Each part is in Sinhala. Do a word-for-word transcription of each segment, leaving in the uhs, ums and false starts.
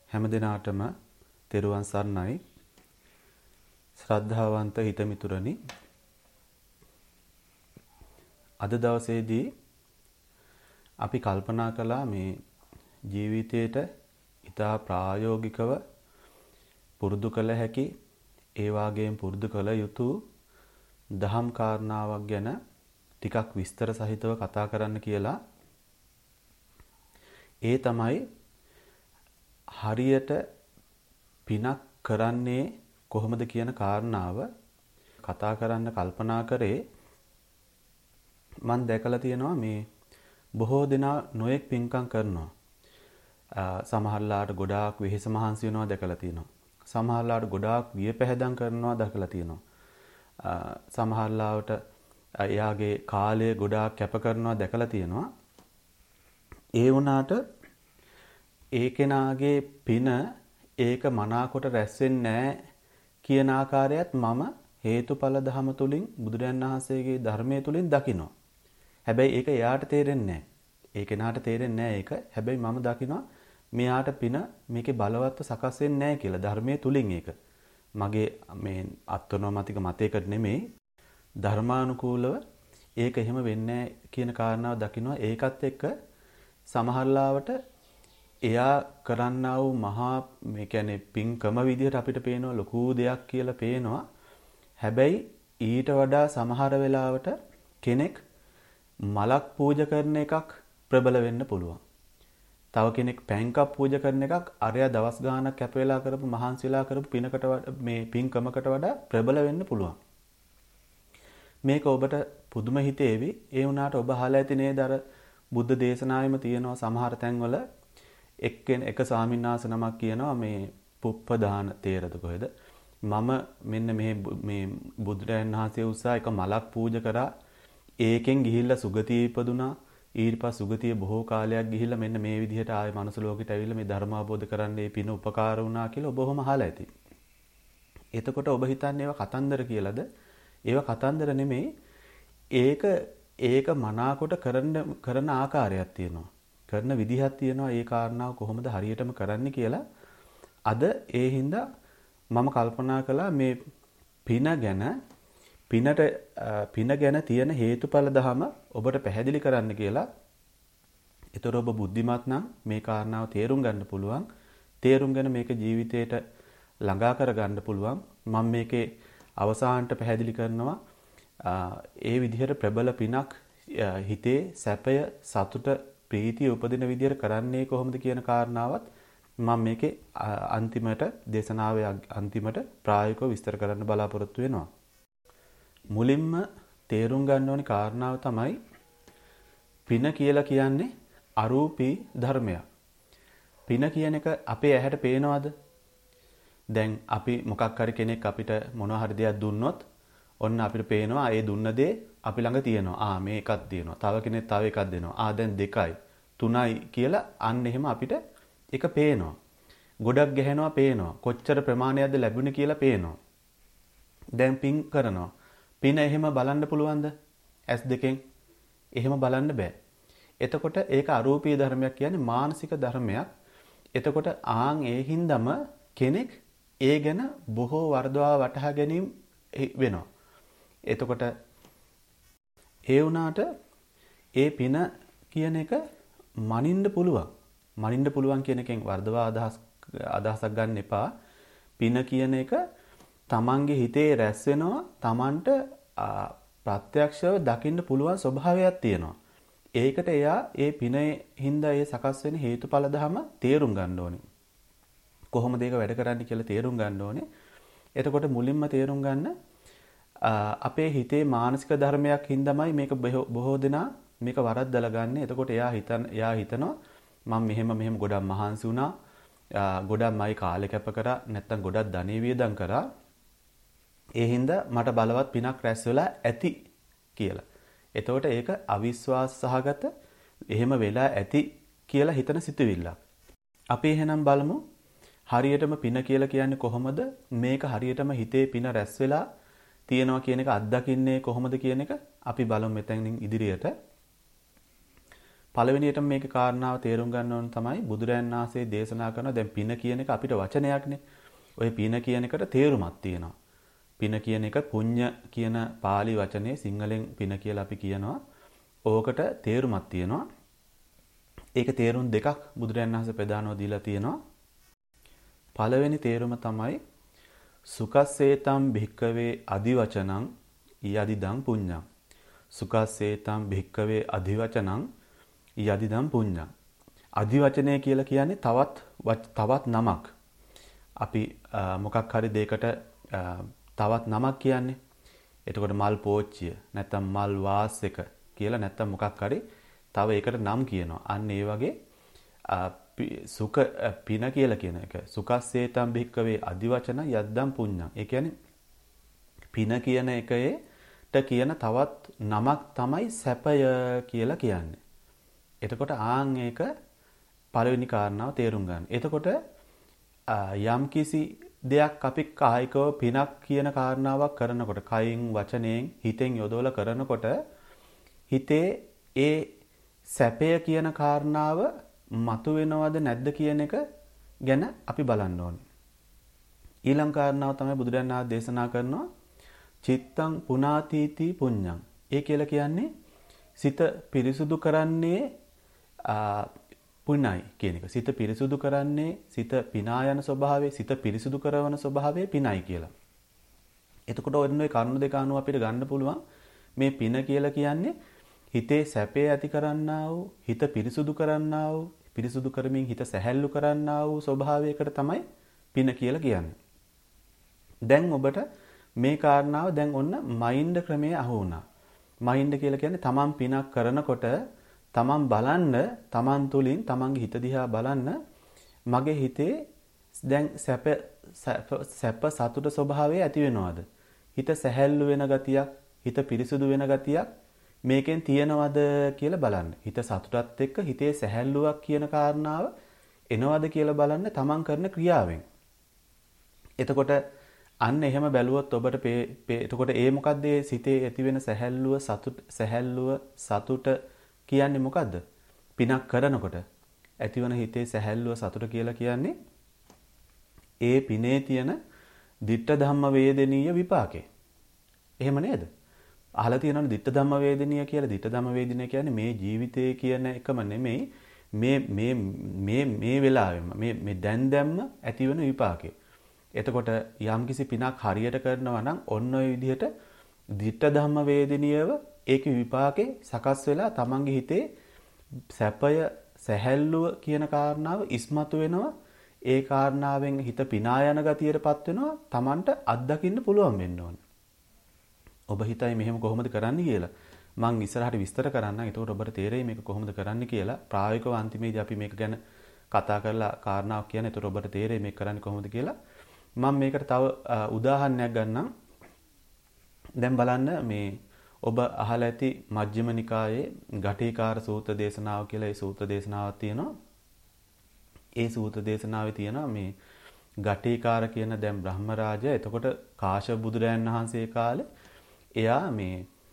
හැම දිනාටම තෙරුවන් සරණයි. ශ්‍රද්ධාවන්ත හිතමිතුරනි, අද දවසේදී අපි කල්පනා කළා මේ ජීවිතයට ඉතා ප්‍රායෝගිකව පුරුදු කළ හැකි, ඒ වගේම පුරුදු කළ යුතු දහම් කාරණාවක් ගැන ටිකක් විස්තර සහිතව කතා කරන්න කියලා. ඒ තමයි හරියට පිනක් කරන්නේ කොහොමද කියන කාරණාව කතා කරන්න කල්පනා කරේ. මම දැකලා තියෙනවා මේ බොහෝ දෙනා නොයෙක් පින්කම් කරනවා. සමහරලාට ගොඩාක් වෙහෙස මහන්සි වෙනවා දැකලා තියෙනවා. සමහරලාට ගොඩාක් වියපැහැදම් කරනවා දැකලා තියෙනවා. සමහරලාට එයාගේ කාලය ගොඩාක් කැප කරනවා දැකලා තියෙනවා. ඒ වුණාට ඒ කෙනාගේ පින ඒක මනාකොට රැස් වෙන්නේ නැහැ කියන ආකාරයත් මම හේතුඵල ධම තුලින් බුදුරජාණන් වහන්සේගේ ධර්මයේ තුලින් දකිනවා. හැබැයි ඒක එයාට තේරෙන්නේ නැහැ. ඒ කෙනාට තේරෙන්නේ නැහැ ඒක. හැබැයි මම දකිනවා මෙයාට පින මේකේ බලවත්ව සකස් වෙන්නේ නැහැ කියලා ධර්මයේ තුලින් ඒක. මගේ මේ අත්නොමතික මතයකට නෙමෙයි ධර්මානුකූලව ඒක එහෙම වෙන්නේ කියන කාරණාව දකිනවා. ඒකත් එක්ක සමහරලාවට එයා කරන්නා වූ මහා මේ කියන්නේ පින්කම විදිහට අපිට පේනවා ලොකු දෙයක් කියලා පේනවා. හැබැයි ඊට වඩා සමහර වෙලාවට කෙනෙක් මලක් පූජා කරන එකක් ප්‍රබල වෙන්න පුළුවන්. තව කෙනෙක් පැන්කක් පූජා කරන එකක් අරයා දවස් ගාණක් කැප වෙලා කරපු මහන්සිලා කරපු පිනකට මේ පින්කමකට වඩා ප්‍රබල වෙන්න පුළුවන්. මේක ඔබට පුදුම හිතේවි. ඒ වුණාට ඔබ අහලා ඇති නේද අර බුද්ධ දේශනාවෙම තියෙනවා සමහර තැන්වල එක්කෙන එක ස්වාමීන් වහන්සේ නමක් කියනවා මේ පුප්පදාන තේරද කොහෙද මම මෙන්න මේ මේ බුදුරජාණන් වහන්සේ උසා එක මලක් පූජා කරා ඒකෙන් ගිහිල්ලා සුගතිය ඉපදුනා ඊට පස්සේ සුගතිය බොහෝ කාලයක් ගිහිල්ලා මෙන්න මේ විදිහට ආයේ මනුස්ස ලෝකෙට ඇවිල්ලා මේ ධර්ම අවබෝධ කරන්න මේ පින උපකාර වුණා කියලා ඔබ ඔහොම අහලා ඇති. එතකොට ඔබ හිතන්නේ ඒවා කතන්දර කියලාද? ඒවා කතන්දර නෙමෙයි. ඒක ඒක මනාකොට කරන කරන ආකාරයක් තියෙනවා. කරන විදිහක් තියෙනවා. ඒ කාරණාව කොහොමද හරියටම කරන්නේ කියලා අද ඒ හින්දා මම කල්පනා කළා මේ පින ගැන පිනට පින ගැන තියෙන හේතුඵල ධම ඔබට පැහැදිලි කරන්න කියලා. ඒතර ඔබ බුද්ධිමත් නම් මේ කාරණාව තේරුම් ගන්න පුළුවන්. තේරුම් ගන්න මේක ජීවිතේට ළඟා කර ගන්න පුළුවන්. මම මේකේ අවසානට පැහැදිලි කරනවා ඒ විදිහට ප්‍රබල පිනක් හිතේ සැපය සතුට ප්‍රීතිය උපදින විදිහට කරන්නේ කොහොමද කියන කාරණාවත් මම මේකේ අන්තිමට දේශනාවේ අන්තිමට ප්‍රායෝගිකව විස්තර කරන්න බලාපොරොත්තු වෙනවා. මුලින්ම තේරුම් ගන්න ඕනි කාරණාව තමයි පින කියලා කියන්නේ අරූපී ධර්මයක්. පින කියන එක අපේ ඇහැට පේනවද? දැන් අපි මොකක් හරි කෙනෙක් අපිට මොනවා හරි දෙයක් දුන්නොත් ඔන්න අපිට පේනවා ඒ දුන්න දේ අපි ළඟ තියෙනවා. ආ මේ එකක් දෙනවා. තව කෙනෙක් තව එකක් දෙනවා. ආ දැන් දෙකයි තුනයි කියලා අන්න එහෙම අපිට එක පේනවා. ගොඩක් ගහනවා පේනවා. කොච්චර ප්‍රමාණයක්ද ලැබුණේ කියලා පේනවා. දැන් පින් කරනවා. පින එහෙම බලන්න පුළුවන්ද? ඇස් දෙකෙන් එහෙම බලන්න බෑ. එතකොට ඒක අරූපී ධර්මයක් කියන්නේ මානසික ධර්මයක්. එතකොට ආන් ඒ හින්දම කෙනෙක් ඒ ගැන බොහෝ වර්ධවා වටහා ගැනීම වෙනවා. එතකොට ඒ වුණාට ඒ පින කියන එක මනින්න පුළුවන්. මනින්න පුළුවන් කියන එකෙන් වර්ධවා අදහස් අදහසක් ගන්න එපා. පින කියන එක තමන්ගේ හිතේ රැස් වෙනවා. තමන්ට ප්‍රත්‍යක්ෂව දකින්න පුළුවන් ස්වභාවයක් තියෙනවා. ඒකට එයා ඒ පිනේ හින්දා ඒ සකස් වෙන හේතුඵල ධම තේරුම් ගන්න ඕනේ. කොහොමද ඒක වැඩ කරන්නේ කියලා තේරුම් ගන්න ඕනේ. එතකොට මුලින්ම තේරුම් ගන්න අපේ හිතේ මානසික ධර්මයක් හින්දාමයි මේක බොහෝ දෙනා මේක වරද්දලා ගන්න. එතකොට එයා හිතන එයා හිතනවා මම මෙහෙම මෙහෙම ගොඩක් මහන්සි වුණා. ගොඩක් මයි කාලය කැප කරා. නැත්තම් ගොඩක් ධනෙ වියදම් කරා. ඒ හින්දා මට බලවත් පිනක් රැස් වෙලා ඇති කියලා. එතකොට ඒක අවිශ්වාස සහගත එහෙම වෙලා ඇති කියලා හිතන සිතුවිල්ලක්. අපි එහෙනම් බලමු හරියටම පින කියලා කියන්නේ කොහොමද? මේක හරියටම හිතේ පින රැස් වෙලා තියෙනවා කියන එක අත්දකින්නේ කොහොමද කියන එක අපි බලමු මෙතනින් ඉදිරියට. පළවෙනියටම මේකේ කාරණාව තේරුම් ගන්න ඕන තමයි බුදුරයන් වහන්සේ දේශනා කරන දැන් පින කියන එක අපිට වචනයක්නේ. ඔය පින කියන එකට තේරුමක් තියෙනවා. පින කියන එක පුඤ්ඤ කියන pāli වචනේ සිංහලෙන් පින කියලා අපි කියනවා. ඕකට තේරුමක් තියෙනවා. ඒක තේරුම් දෙකක් බුදුරයන් වහන්සේ ප්‍රදානව දීලා තියෙනවා. පළවෙනි තේරුම තමයි සුකස්සේතම් භික්කවේ අදිවචනං යදිදං පුඤ්ඤං. සුකස්සේතම් භික්කවේ අදිවචනං යදිදං පුඤ්ඤං. අදිවචනය කියලා කියන්නේ තවත් තවත් නමක්. අපි මොකක් හරි දෙයකට තවත් නමක් කියන්නේ. එතකොට මල් පෝච්චිය නැත්නම් මල් වාස් එක කියලා නැත්නම් මොකක් හරි තව ඒකට නම් කියනවා. අන්න ඒ වගේ සුඛ පින කියලා කියන එක. සුකස්සේතම් භික්කවේ අදිවචන යද්දම් පුඤ්ඤං. ඒ කියන්නේ පින කියන එකේට කියන තවත් නමක් තමයි සැපය කියලා කියන්නේ. එතකොට ආන් ඒක පළවෙනි කාරණාව තේරුම් ගන්න. එතකොට යම් කිසි දෙයක් අපි කායිකව පිනක් කියන කාරණාවක් කරනකොට කයින් වචනයෙන් හිතෙන් යොදවලා කරනකොට හිතේ ඒ සැපය කියන කාරණාව මතු වෙනවද නැද්ද කියන එක ගැන අපි බලන්න ඕනේ. ඊළඟ කාරණාව තමයි බුදුරජාණන් වහන්සේ දේශනා කරනවා චිත්තං පුනාතීති පුඤ්ඤං. ඒ කියලා කියන්නේ සිත පිරිසුදු කරන්නේ පුණයි කියන එක. සිත පිරිසුදු කරන්නේ සිත පිනා යන ස්වභාවය, සිත පිරිසුදු කරන ස්වභාවය පිනයි කියලා. එතකොට ඔන්න ඔය කරුණු දෙක අනුව අපිට ගන්න පුළුවන් මේ පින කියලා කියන්නේ හිතේ සැපේ ඇති කරන්නා වූ, හිත පිරිසුදු කරන්නා වූ, පිරිසුදු කරමින් හිත සැහැල්ලු කරන්නා වූ ස්වභාවයකට තමයි පින කියලා කියන්නේ. දැන් ඔබට මේ කාරණාව දැන් ඔන්න මයින්ඩ් ක්‍රමයේ අහු වුණා. මයින්ඩ් කියලා කියන්නේ තමන් පිනක් කරනකොට තමන් බලන්න, තමන් තුලින් තමන්ගේ හිත දිහා බලන්න මගේ හිතේ දැන් සැප සැප සතුට ස්වභාවය ඇති වෙනවද? හිත සැහැල්ලු වෙන ගතියක්, හිත පිරිසුදු වෙන ගතියක් මේකෙන් තියෙනවද කියලා බලන්න. හිත සතුටත් එක්ක හිතේ සැහැල්ලුවක් කියන කාරණාව එනවද කියලා බලන්න තමන් කරන ක්‍රියාවෙන්. එතකොට අන්න එහෙම බැලුවොත් ඔබට එතකොට ඒ මොකද්ද ඒ සිතේ ඇති වෙන සැහැල්ලුව සතුට සැහැල්ලුව සතුට කියන්නේ මොකද්ද? පිනක් කරනකොට ඇතිවන හිතේ සැහැල්ලුව සතුට කියලා කියන්නේ ඒ පිනේ තියෙන ditta dhamma වේදනීය විපාකේ. එහෙම නේද? අහලා තියෙනවනේ ditta dhamma වේදනීය කියලා. ditta dhamma වේදනීය කියන්නේ මේ ජීවිතයේ කියන එකම නෙමෙයි මේ මේ මේ මේ වෙලාවෙම මේ මේ දැන් දැම්ම ඇතිවන විපාකේ. එතකොට යම්කිසි පිනක් හරියට කරනවා නම් ඔන්න ඔය විදිහට ditta dhamma වේදනීයව ඒකේ විපාකේ සකස් වෙලා තමන්ගේ හිතේ සැපය සැහැල්ලුව කියන කාරණාව ඉස්මතු වෙනවා. ඒ කාරණාවෙන් හිත පිනා යන ගතියටපත් වෙනවා. තමන්ට අත්දකින්න පුළුවන් වෙන්න ඕන. ඔබ හිතයි මෙහෙම කොහොමද කරන්න කියලා. මම ඉස්සරහට විස්තර කරන්නම්. එතකොට ඔබට තේරෙයි මේක කොහොමද කරන්න කියලා. ප්‍රායෝගිකව අන්තිමේදී අපි මේක ගැන කතා කරලා කාරණාවක් කියන. එතකොට ඔබට තේරෙයි මේක කරන්නේ කොහොමද කියලා. මම මේකට තව උදාහරණයක් ගන්නම්. දැන් බලන්න මේ ඔබ අහලා ඇති මජ්ක්‍ධිම නිකායේ ඝටිකාර සූත්‍ර දේශනාව කියලා ඒ සූත්‍ර දේශනාවක් තියෙනවා. ඒ සූත්‍ර දේශනාවේ තියෙනවා මේ ඝටිකාර කියන දැන් බ්‍රහ්ම රාජයා. එතකොට කාශ්‍යප බුදුරයන් වහන්සේ කාලේ එයා මේ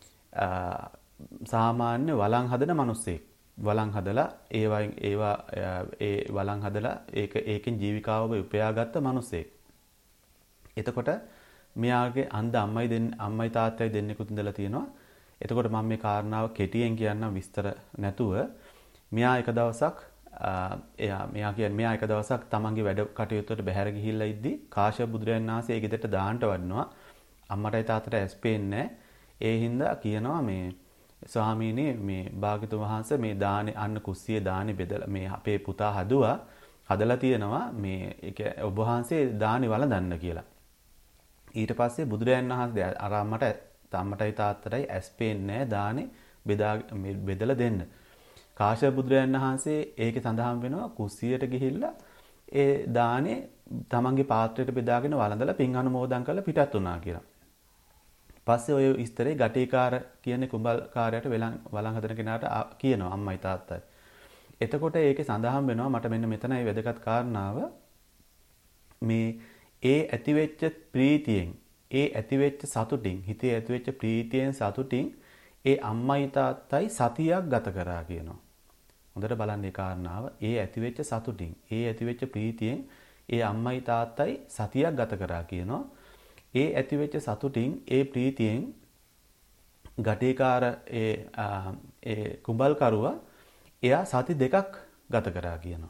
සාමාන්‍ය වළං හදන මිනිස්සෙක්. වළං හදලා ඒවා ඒවා ඒ වළං හදලා ඒක ඒකෙන් ජීවිකාව උපයාගත්ත මිනිස්සෙක්. එතකොට මෙයාගේ අන්ධ අම්මයි දෙන්න අම්මයි තාත්තයි දෙන්නෙකුත් ඉඳලා තියෙනවා. එතකොට මම මේ කාරණාව කෙටියෙන් කියන්නම් විස්තර නැතුව. මෙයා එක දවසක් එයා මෙයා කියන්නේ මෙයා එක දවසක් තමන්ගේ වැඩ කටයුත්තට බැහැර ගිහිල්ලා ඉද්දි කාශ්‍යප බුදුරජාණන් වහන්සේ ඒ ගෙදරට දාන්නට වඩනවා. අම්මටයි තාත්තට ඇස් පේන්නේ නැහැ. ඒ හින්දා කියනවා මේ ස්වාමීනි මේ භාග්‍යතුන් වහන්සේ මේ දානේ අන්න කුස්සියේ දානේ බෙදලා මේ අපේ පුතා හදුවා හදලා තියෙනවා මේ ඒක ඔබ වහන්සේ දානේ වළඳන්න කියලා. ඊට පස්සේ බුදුරජාණන් වහන්සේ අර අම්මට අම්මටයි තාත්තටයි ඇස් පේන්නේ නැහැ දානේ බෙදා බෙදලා දෙන්න. කාශ්‍යප බුදුරජාණන් වහන්සේ ඒකේ සඳහන් වෙනවා කුස්සියට ගිහිල්ලා ඒ දානේ තමන්ගේ පාත්‍රයට බෙදාගෙන වළඳලා පින් අනුමෝදන් කරලා පිටත් වුණා කියලා. පස්සේ ඔය ඉස්තරේ ඝටිකාර කියන්නේ කුඹල්කාරයට වෙලන් වළං හදන කෙනාට කියනවා අම්මයි තාත්තයි. එතකොට ඒකේ සඳහන් වෙනවා මට මෙන්න මෙතනයි වැදගත් කාරණාව මේ ඒ ඇතිවෙච්ච ප්‍රීතියෙන් ඒ ඇතිවෙච්ච සතුටින් හිතේ ඇතිවෙච්ච ප්‍රීතියෙන් සතුටින් ඒ අම්මයි තාත්තයි සතියක් ගත කරා කියනවා. හොඳට බලන්න ඒ කාරණාව. ඒ ඇතිවෙච්ච සතුටින්, ඒ ඇතිවෙච්ච ප්‍රීතියෙන් ඒ අම්මයි තාත්තයි සතියක් ගත කරා කියනවා. ඒ ඇතිවෙච්ච සතුටින්, ඒ ප්‍රීතියෙන් ගටේකාර ඒ ඒ කුඹල්කරුවා එයා සති දෙකක් ගත කරා කියනවා.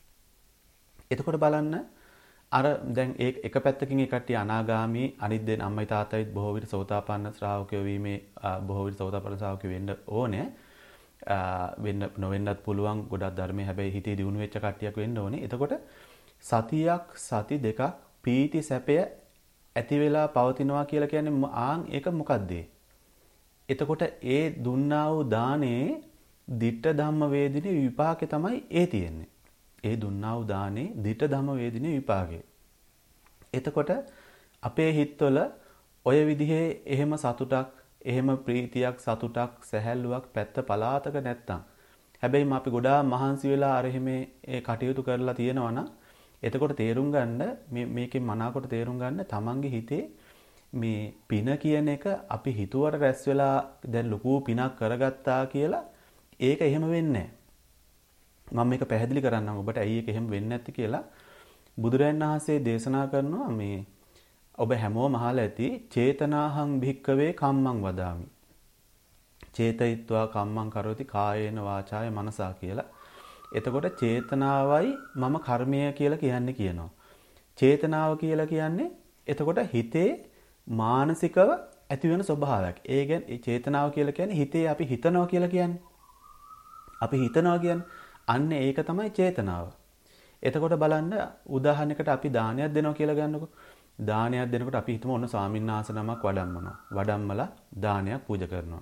එතකොට බලන්න අර දැන් ඒ එක පැත්තකින් ඒ කට්ටිය අනාගාමී, අනිත් දෙන අම්මයි තාත්තයිත් බොහෝ විට සෝතාපන්න ශ්‍රාවකයෝ වීමේ බොහෝ විට සෝතාපන්න ශ්‍රාවකයෝ වෙන්න ඕනේ. වෙන්න නොවෙන්නත් පුළුවන්. ගොඩක් ධර්මයේ හැබැයි හිතේ දියුණු වෙච්ච කට්ටියක් වෙන්න ඕනේ. එතකොට සතියක් සති දෙකක් පීති සැපය ඇති වෙලා පවතිනවා කියලා කියන්නේ ආන් ඒක මොකද්ද? එතකොට ඒ දුන්නා වූ දානේ ditta ධම්ම වේදිනේ විපාකේ තමයි ඒ තියෙන්නේ. ඒ දුන්නා වූ දානේ ditta ධම්ම වේදිනේ විපාකේ. එතකොට අපේ හිතවල ඔය විදිහේ එහෙම සතුටක්, එහෙම ප්‍රීතියක්, සතුටක්, සැහැල්ලුවක් පැත්ත පලාතක නැත්තම්, හැබැයි අපි ගොඩාක් මහන්සි වෙලා අර එහෙම ඒ කටයුතු කරලා තියෙනවා නම් එතකොට තේරුම් ගන්න මේ මේකෙන් මනාකොට තේරුම් ගන්න තමන්ගේ හිතේ මේ පින කියන එක අපි හිතුවට රැස් වෙලා දැන් ලොකු පිනක් කරගත්තා කියලා ඒක එහෙම වෙන්නේ නැහැ. මම මේක පැහැදිලි කරන්නම් ඔබට ඇයි ඒක එහෙම වෙන්නේ නැති කියලා. බුදුරජාණන් වහන්සේ දේශනා කරනවා මේ ඔබ හැමෝම අහලා ඇති චේතනාහං භික්කවේ කම්මං වදාමි. චේතයිත්වා කම්මං කරෝති කායේන වාචාය මනසා කියලා. එතකොට චේතනාවයි මම කර්මය කියලා කියන්නේ කියනවා. චේතනාව කියලා කියන්නේ එතකොට හිතේ මානසිකව ඇති වෙන ස්වභාවයක්. ඒ කියන්නේ චේතනාව කියලා කියන්නේ හිතේ අපි හිතනවා කියලා කියන්නේ. අපි හිතනවා කියන්නේ අන්න ඒක තමයි චේතනාව. එතකොට බලන්න උදාහරණයකට අපි දානයක් දෙනවා කියලා ගන්නකො. දානයක් දෙනකොට අපි හිතමු ඔන්න ස්වාමීන් වහන්සේ නමක් වඩම්මනවා. වඩම්මලා දානයක් පූජා කරනවා.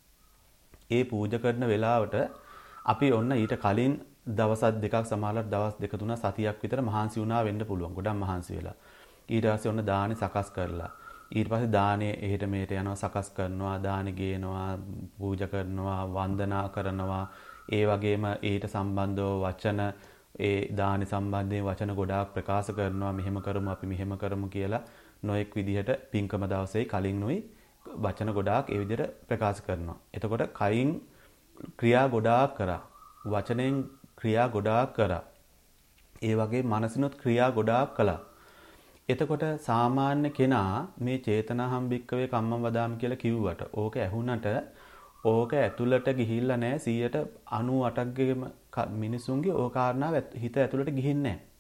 ඒ පූජා කරන වෙලාවට අපි ඔන්න ඊට කලින් දවස් දෙකක් සමහරවිට දවස් දෙක තුන සතියක් විතර මහන්සි වුණා වෙන්න පුළුවන්. ගොඩක් මහන්සි වෙලා. ඊට පස්සේ ඔන්න දානේ සකස් කරලා ඊට පස්සේ දානේ එහෙට මෙහෙට යනවා, සකස් කරනවා, දානේ ගේනවා, පූජා කරනවා, වන්දනා කරනවා. ඒ වගේම ඊට සම්බන්ධව වචන ඒ දානි සම්බන්ධයෙන් වචන ගොඩාක් ප්‍රකාශ කරනවා. මෙහෙම කරමු, අපි මෙහෙම කරමු කියලා නොඑක් විදිහට පින්කම දවසේ කලින් උයි වචන ගොඩාක් ඒ විදිහට ප්‍රකාශ කරනවා. එතකොට කයින් ක්‍රියා ගොඩාක් කරා. වචනෙන් ක්‍රියා ගොඩාක් කරා. ඒ වගේ මනසිනුත් ක්‍රියා ගොඩාක් කළා. එතකොට සාමාන්‍ය කෙනා මේ චේතනාහම් භික්කවේ කම්මං වදාමි කියලා කිව්වට ඕක ඇහුනට ඕක ඇතුළට ගිහිල්ලා නැහැ. සීයට අනූ අටක්ගේම මිනිසුන්ගේ ඕ කාරණාව හිත ඇතුළට ගිහින්නේ නැහැ.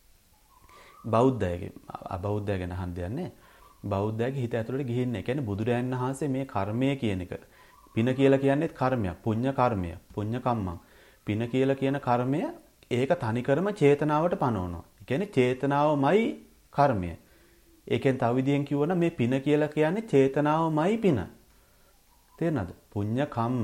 බෞද්ධයගේ අබෞද්ධය ගැන අහන්න දෙන්නේ. බෞද්ධයගේ හිත ඇතුළට ගිහින්නේ නැහැ. කියන්නේ බුදුරයන් වහන්සේ මේ කර්මය කියන එක පින කියලා කියන්නේත් කර්මයක්. පුඤ්ඤ කර්මය. පුඤ්ඤ කම්මං. පින කියලා කියන කර්මය ඒක තනිකරම චේතනාවට පනවනවා. ඒ කියන්නේ චේතනාවමයි කර්මය. ඒකෙන් තව විදිහෙන් කිව්වොනම් මේ පින කියලා කියන්නේ චේතනාවමයි පින. තේරෙනවද? පුඤ්ඤ කම්ම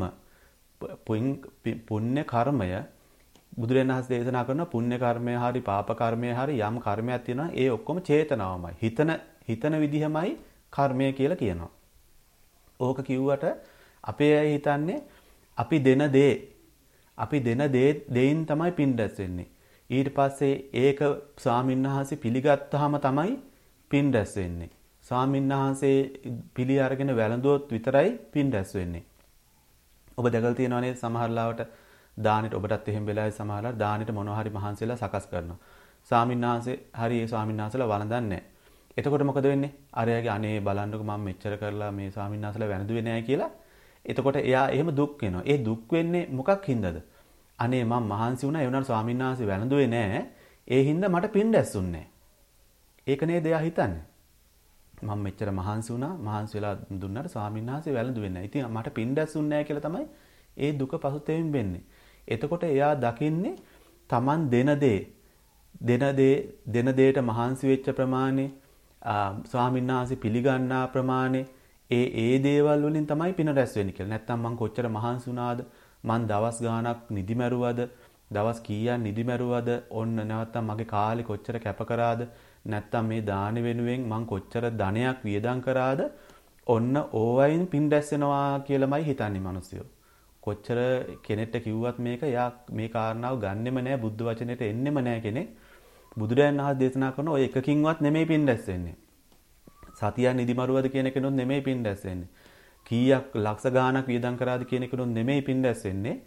පුණ්‍ය කර්මය බුදුරජාණන් වහන්සේ දේශනා කරන පුණ්‍ය කර්මය හරි පාප කර්මය හරි යම් කර්මයක් තියෙනවා ඒ ඔක්කොම චේතනාවමයි. හිතන හිතන විදිහමයි කර්මය කියලා කියනවා. ඕක කිව්වට අපේ අය හිතන්නේ අපි දෙන දේ අපි දෙන දේ දෙයින් තමයි පින් රැස් වෙන්නේ. ඊට පස්සේ ඒක ස්වාමින්වහන්සේ පිළිගත්තාම තමයි පින් රැස් වෙන්නේ. ස්වාමින්වහන්සේ පිළි අරගෙන වැළඳුවොත් විතරයි පින් රැස් වෙන්නේ. ඔබ දැකලා තියෙනවා නේද සමහර ලාවට දානෙට ඔබටත් එහෙම වෙලාවේ සමහරවල් දානෙට මොනවා හරි මහන්සියලා සකස් කරනවා. ස්වාමින්වහන්සේ හරි ඒ ස්වාමින්වහන්සේලා වළඳන්නේ නැහැ. එතකොට මොකද වෙන්නේ? අරයාගේ අනේ බලන්නකො මම මෙච්චර කරලා මේ ස්වාමින්වහන්සේලා වැළඳුවේ නැහැ කියලා. එතකොට එයා එහෙම දුක් වෙනවා. ඒ දුක් වෙන්නේ මොකක් හින්දාද? අනේ මම මහන්සි වුණා ඒ වුණාට ස්වාමීන් වහන්සේ වැළඳුවේ නැහැ. ඒ හින්දා මට පින් රැස්ුන්නේ නැහැ. ඒක නේද එයා හිතන්නේ. මම මෙච්චර මහන්සි වුණා මහන්සි වෙලා දුන්නාට ස්වාමීන් වහන්සේ වැළඳුවේ නැහැ. ඉතින් මට පින් රැස්ුන්නේ නැහැ කියලා තමයි ඒ දුක පසුතැවෙමින් වෙන්නේ. එතකොට එයා දකින්නේ Taman දෙන දේ දෙන දේ දෙන දෙයට මහන්සි වෙච්ච ප්‍රමාණය ස්වාමීන් වහන්සේ පිළිගන්නා ප්‍රමාණය ඒ ඒ දේවල් වලින් තමයි පින රැස් වෙන්නේ කියලා. නැත්තම් මං කොච්චර මහන්සි වුණාද? මං දවස් ගාණක් නිදි මැරුවද? දවස් කීයක් නිදි මැරුවද? ඔන්න නැවත්තම් මගේ කාලේ කොච්චර කැප කරාද? නැත්තම් මේ දාන වෙනුවෙන් මං කොච්චර ධනයක් වියදම් කරාද? ඔන්න ඕවයින් පින් රැස් වෙනවා කියලාමයි හිතන්නේ මිනිස්සුયો. කොච්චර කෙනෙක්ට කිව්වත් මේක යා මේ කාරණාව ගන්නෙම නැහැ බුද්ධ වචනෙට එන්නෙම නැහැ කෙනෙක්. බුදුරයන් වහන්සේ දේශනා කරන ඔය එකකින්වත් නෙමෙයි පින් රැස් වෙන්නේ. සතියක් නිදිමරුවද කියන කෙනොත් නෙමෙයි පින් රැස් වෙන්නේ. කීයක් ලක්ෂ ගාණක් වියදම් කරාද කියන කෙනොත් නෙමෙයි පින් රැස් වෙන්නේ.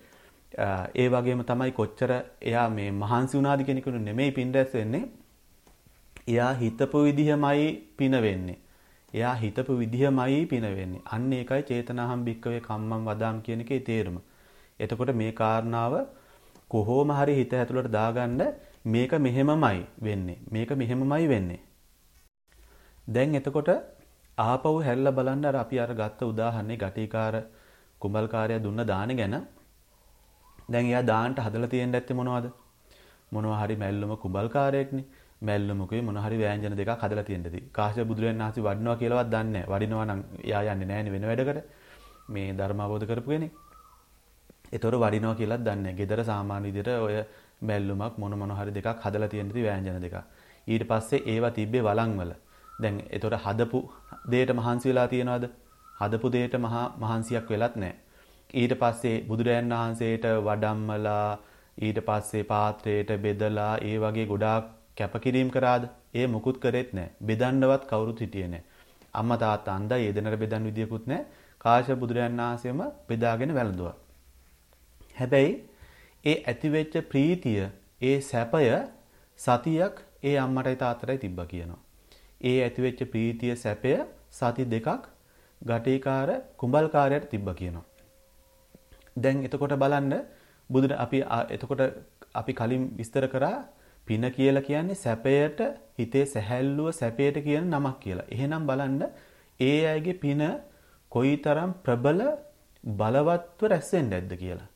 ඒ වගේම තමයි කොච්චර එයා මේ මහන්සි වුණාද කියන එක නෙමෙයි පින් රැස් වෙන්නේ. එයා හිතපු විදිහමයි පින වෙන්නේ. එයා හිතපු විදිහමයි පින වෙන්නේ. අන්න ඒකයි චේතනාහම් භික්කවේ කම්මං වදාම් කියන එකේ තේරුම. එතකොට මේ කාරණාව කොහොම හරි හිත ඇතුළට දාගන්න මේක මෙහෙමමයි වෙන්නේ. මේක මෙහෙමමයි වෙන්නේ. දැන් එතකොට ආපහු හැරිලා බලන්න අර අපි අර ගත්ත උදාහරණේ ගටිකාර කුඹල්කාරයා දුන්න දාන ගැන. දැන් එයා දාන්නට හදලා තියෙන්න ඇත්තේ මොනවද? මොනවා හරි මැල්ලුම කුඹල්කාරයෙක්නේ. මැල්ලුමකුයි මොන හරි ව්‍යංජන දෙකක් හදලා තියෙන්නදී. කාශ්‍යප බුදුරජාණන් වහන්සේ වඩිනවා කියලාවත් දන්නේ නැහැ. වඩිනවා නම් එයා යන්නේ නැහැනේ වෙන වැඩකට. මේ ධර්ම අවබෝධ කරපු කෙනෙක්. ඒතොර වඩිනවා කියලාත් දන්නේ නැහැ. ගෙදර සාමාන්‍ය විදිහට ඔය මැල්ලුමක් මොන මොන හරි දෙකක් හදලා තියෙන්නදී ව්‍යංජන දෙකක්. ඊට පස්සේ ඒවා තිබ්බේ වළං වල. දැන් ඒතොර හදපු දෙයට මහන්සි වෙලා තියනවද? හදපු දෙයට මහා මහන්සියක් වෙලත් නැහැ. ඊට පස්සේ බුදුරජාණන් වහන්සේට වඩම්මලා ඊට පස්සේ පාත්‍රයට බෙදලා ඒ වගේ ගොඩාක් කැපකිරීම කරාද? ඒ මුකුත් කරෙත් නැහැ. බෙදන්නවත් කවුරුත් හිටියේ නැහැ. අම්මා තාත්තා අන්දයි ඒ දෙනට බෙදන්න විදියකුත් නැහැ. කාශ්‍යප බුදුරජාණන් වහන්සේම බෙදාගෙන වැළඳුවා. හැබැයි ඒ ඇතිවෙච්ච ප්‍රීතිය, ඒ සැපය සතියක් ඒ අම්මටයි තාත්තටයි තිබ්බා කියනවා. ඒ ඇතිවෙච්ච ප්‍රීතිය සැපය සති දෙකක් ගටිකාර කුඹල්කාරයට තිබ්බා කියනවා. දැන් එතකොට බලන්න බුදුර අපි එතකොට අපි කලින් විස්තර කරා පින කියලා කියන්නේ සැපයට හිතේ සැහැල්ලුව සැපයට කියන නමක් කියලා. එහෙනම් බලන්න ඒ අයගේ පින කොයිතරම් ප්‍රබල බලවත්ව රැස් වෙන්නේ නැද්ද කියලා.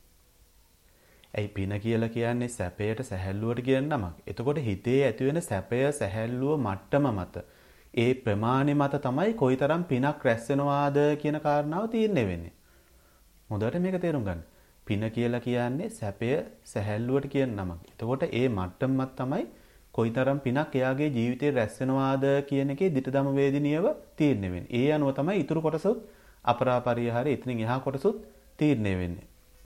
ඇයි පින කියලා කියන්නේ සැපයට සැහැල්ලුවට කියන නමක්. එතකොට හිතේ ඇති වෙන සැපය සැහැල්ලුව මට්ටම මත ඒ ප්‍රමාණය මත තමයි කොයිතරම් පිනක් රැස් වෙනවාද කියන කාරණාව තීරණය වෙන්නේ. හොඳට මේක තේරුම් ගන්න. පින කියලා කියන්නේ සැපය සැහැල්ලුවට කියන නමක්. එතකොට ඒ මට්ටමත් තමයි කොයිතරම් පිනක් එයාගේ ජීවිතේ රැස් වෙනවාද කියන එකේ ditthadhamma වේදිනියව තීරණය වෙන්නේ. ඒ අනුව තමයි ඊතුරු කොටසුත් අපරාපරිහාරය ඉතින් එහා කොටසුත් තීරණය වෙන්නේ.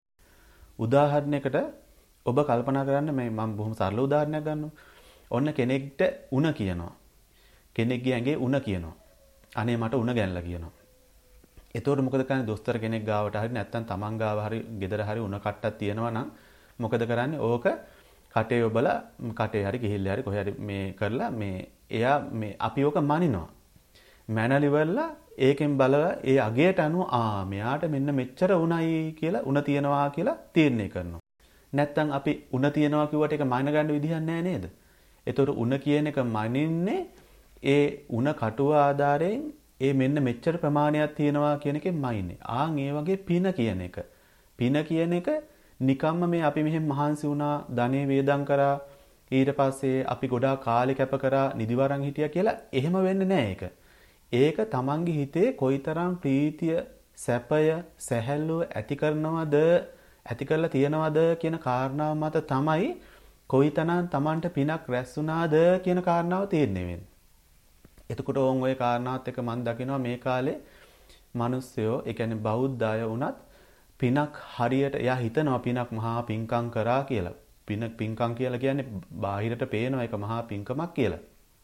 උදාහරණයකට ඔබ කල්පනා කරන්න මේ මම බොහොම සරල උදාහරණයක් ගන්නවා. ඔන්න කෙනෙක්ට උණ කියනවා. කෙනෙක්ගේ ඇඟේ උණ කියනවා. අනේ මට උණ ගැනලා කියනවා. එතකොට මොකද කරන්නේ? දොස්තර කෙනෙක් ගාවට හරි නැත්නම් තමන් ගාව හරි ගෙදර හරි උණ කට්ටක් තියෙනවා නම් මොකද කරන්නේ? ඕක කටේ ඔබලා කටේ හරි ගිහිල්ලා හරි කොහේ හරි මේ කරලා මේ එයා මේ අපි ඕක මනිනවා. මැනලිවලා ඒකෙන් බලලා ඒ අගයට අනුව ආ මෙයාට මෙන්න මෙච්චර උණයි කියලා උණ තියනවා කියලා තීරණය කරනවා. නැත්නම් අපි උණ තියනවා කිව්වට ඒක මන ගන්න විදිහක් නැහැ නේද? ඒතකොට උණ කියන එක මනින්නේ ඒ උණ කටුව ආධාරයෙන් ඒ මෙන්න මෙච්චර ප්‍රමාණයක් තියෙනවා කියන එකෙන් මයින්නේ. ආන් ඒ වගේ පින කියන එක. පින කියන එක නිකම්ම මේ අපි මෙහෙම මහන්සි වුණා, ධනෙ වේදම් කරා, ඊට පස්සේ අපි ගොඩාක් කාලේ කැප කරා, නිදිවරන් හිටියා කියලා එහෙම වෙන්නේ නැහැ ඒක. ඒක තමන්ගේ හිතේ කොයිතරම් ප්‍රීතිය, සැපය, සැහැල්ලුව ඇති කරනවද, ඇති කරලා තියනවද කියන කාරණාව මත තමයි කොයිතරම් තමන්ට පිනක් රැස් වුණාද කියන කාරණාව තීරණය වෙන්නේ. එතකොට ඕන් ওই කාරණාවත් එක මම දකිනවා මේ කාලේ මිනිස්සුયો, ඒ කියන්නේ බෞද්ධ අය වුණත් පිනක් හරියට එයා හිතනවා පිනක් මහා පිංකම් කරා කියලා. පින පිංකම් කියලා කියන්නේ බාහිරට පේනවා ඒක මහා පිංකමක් කියලා.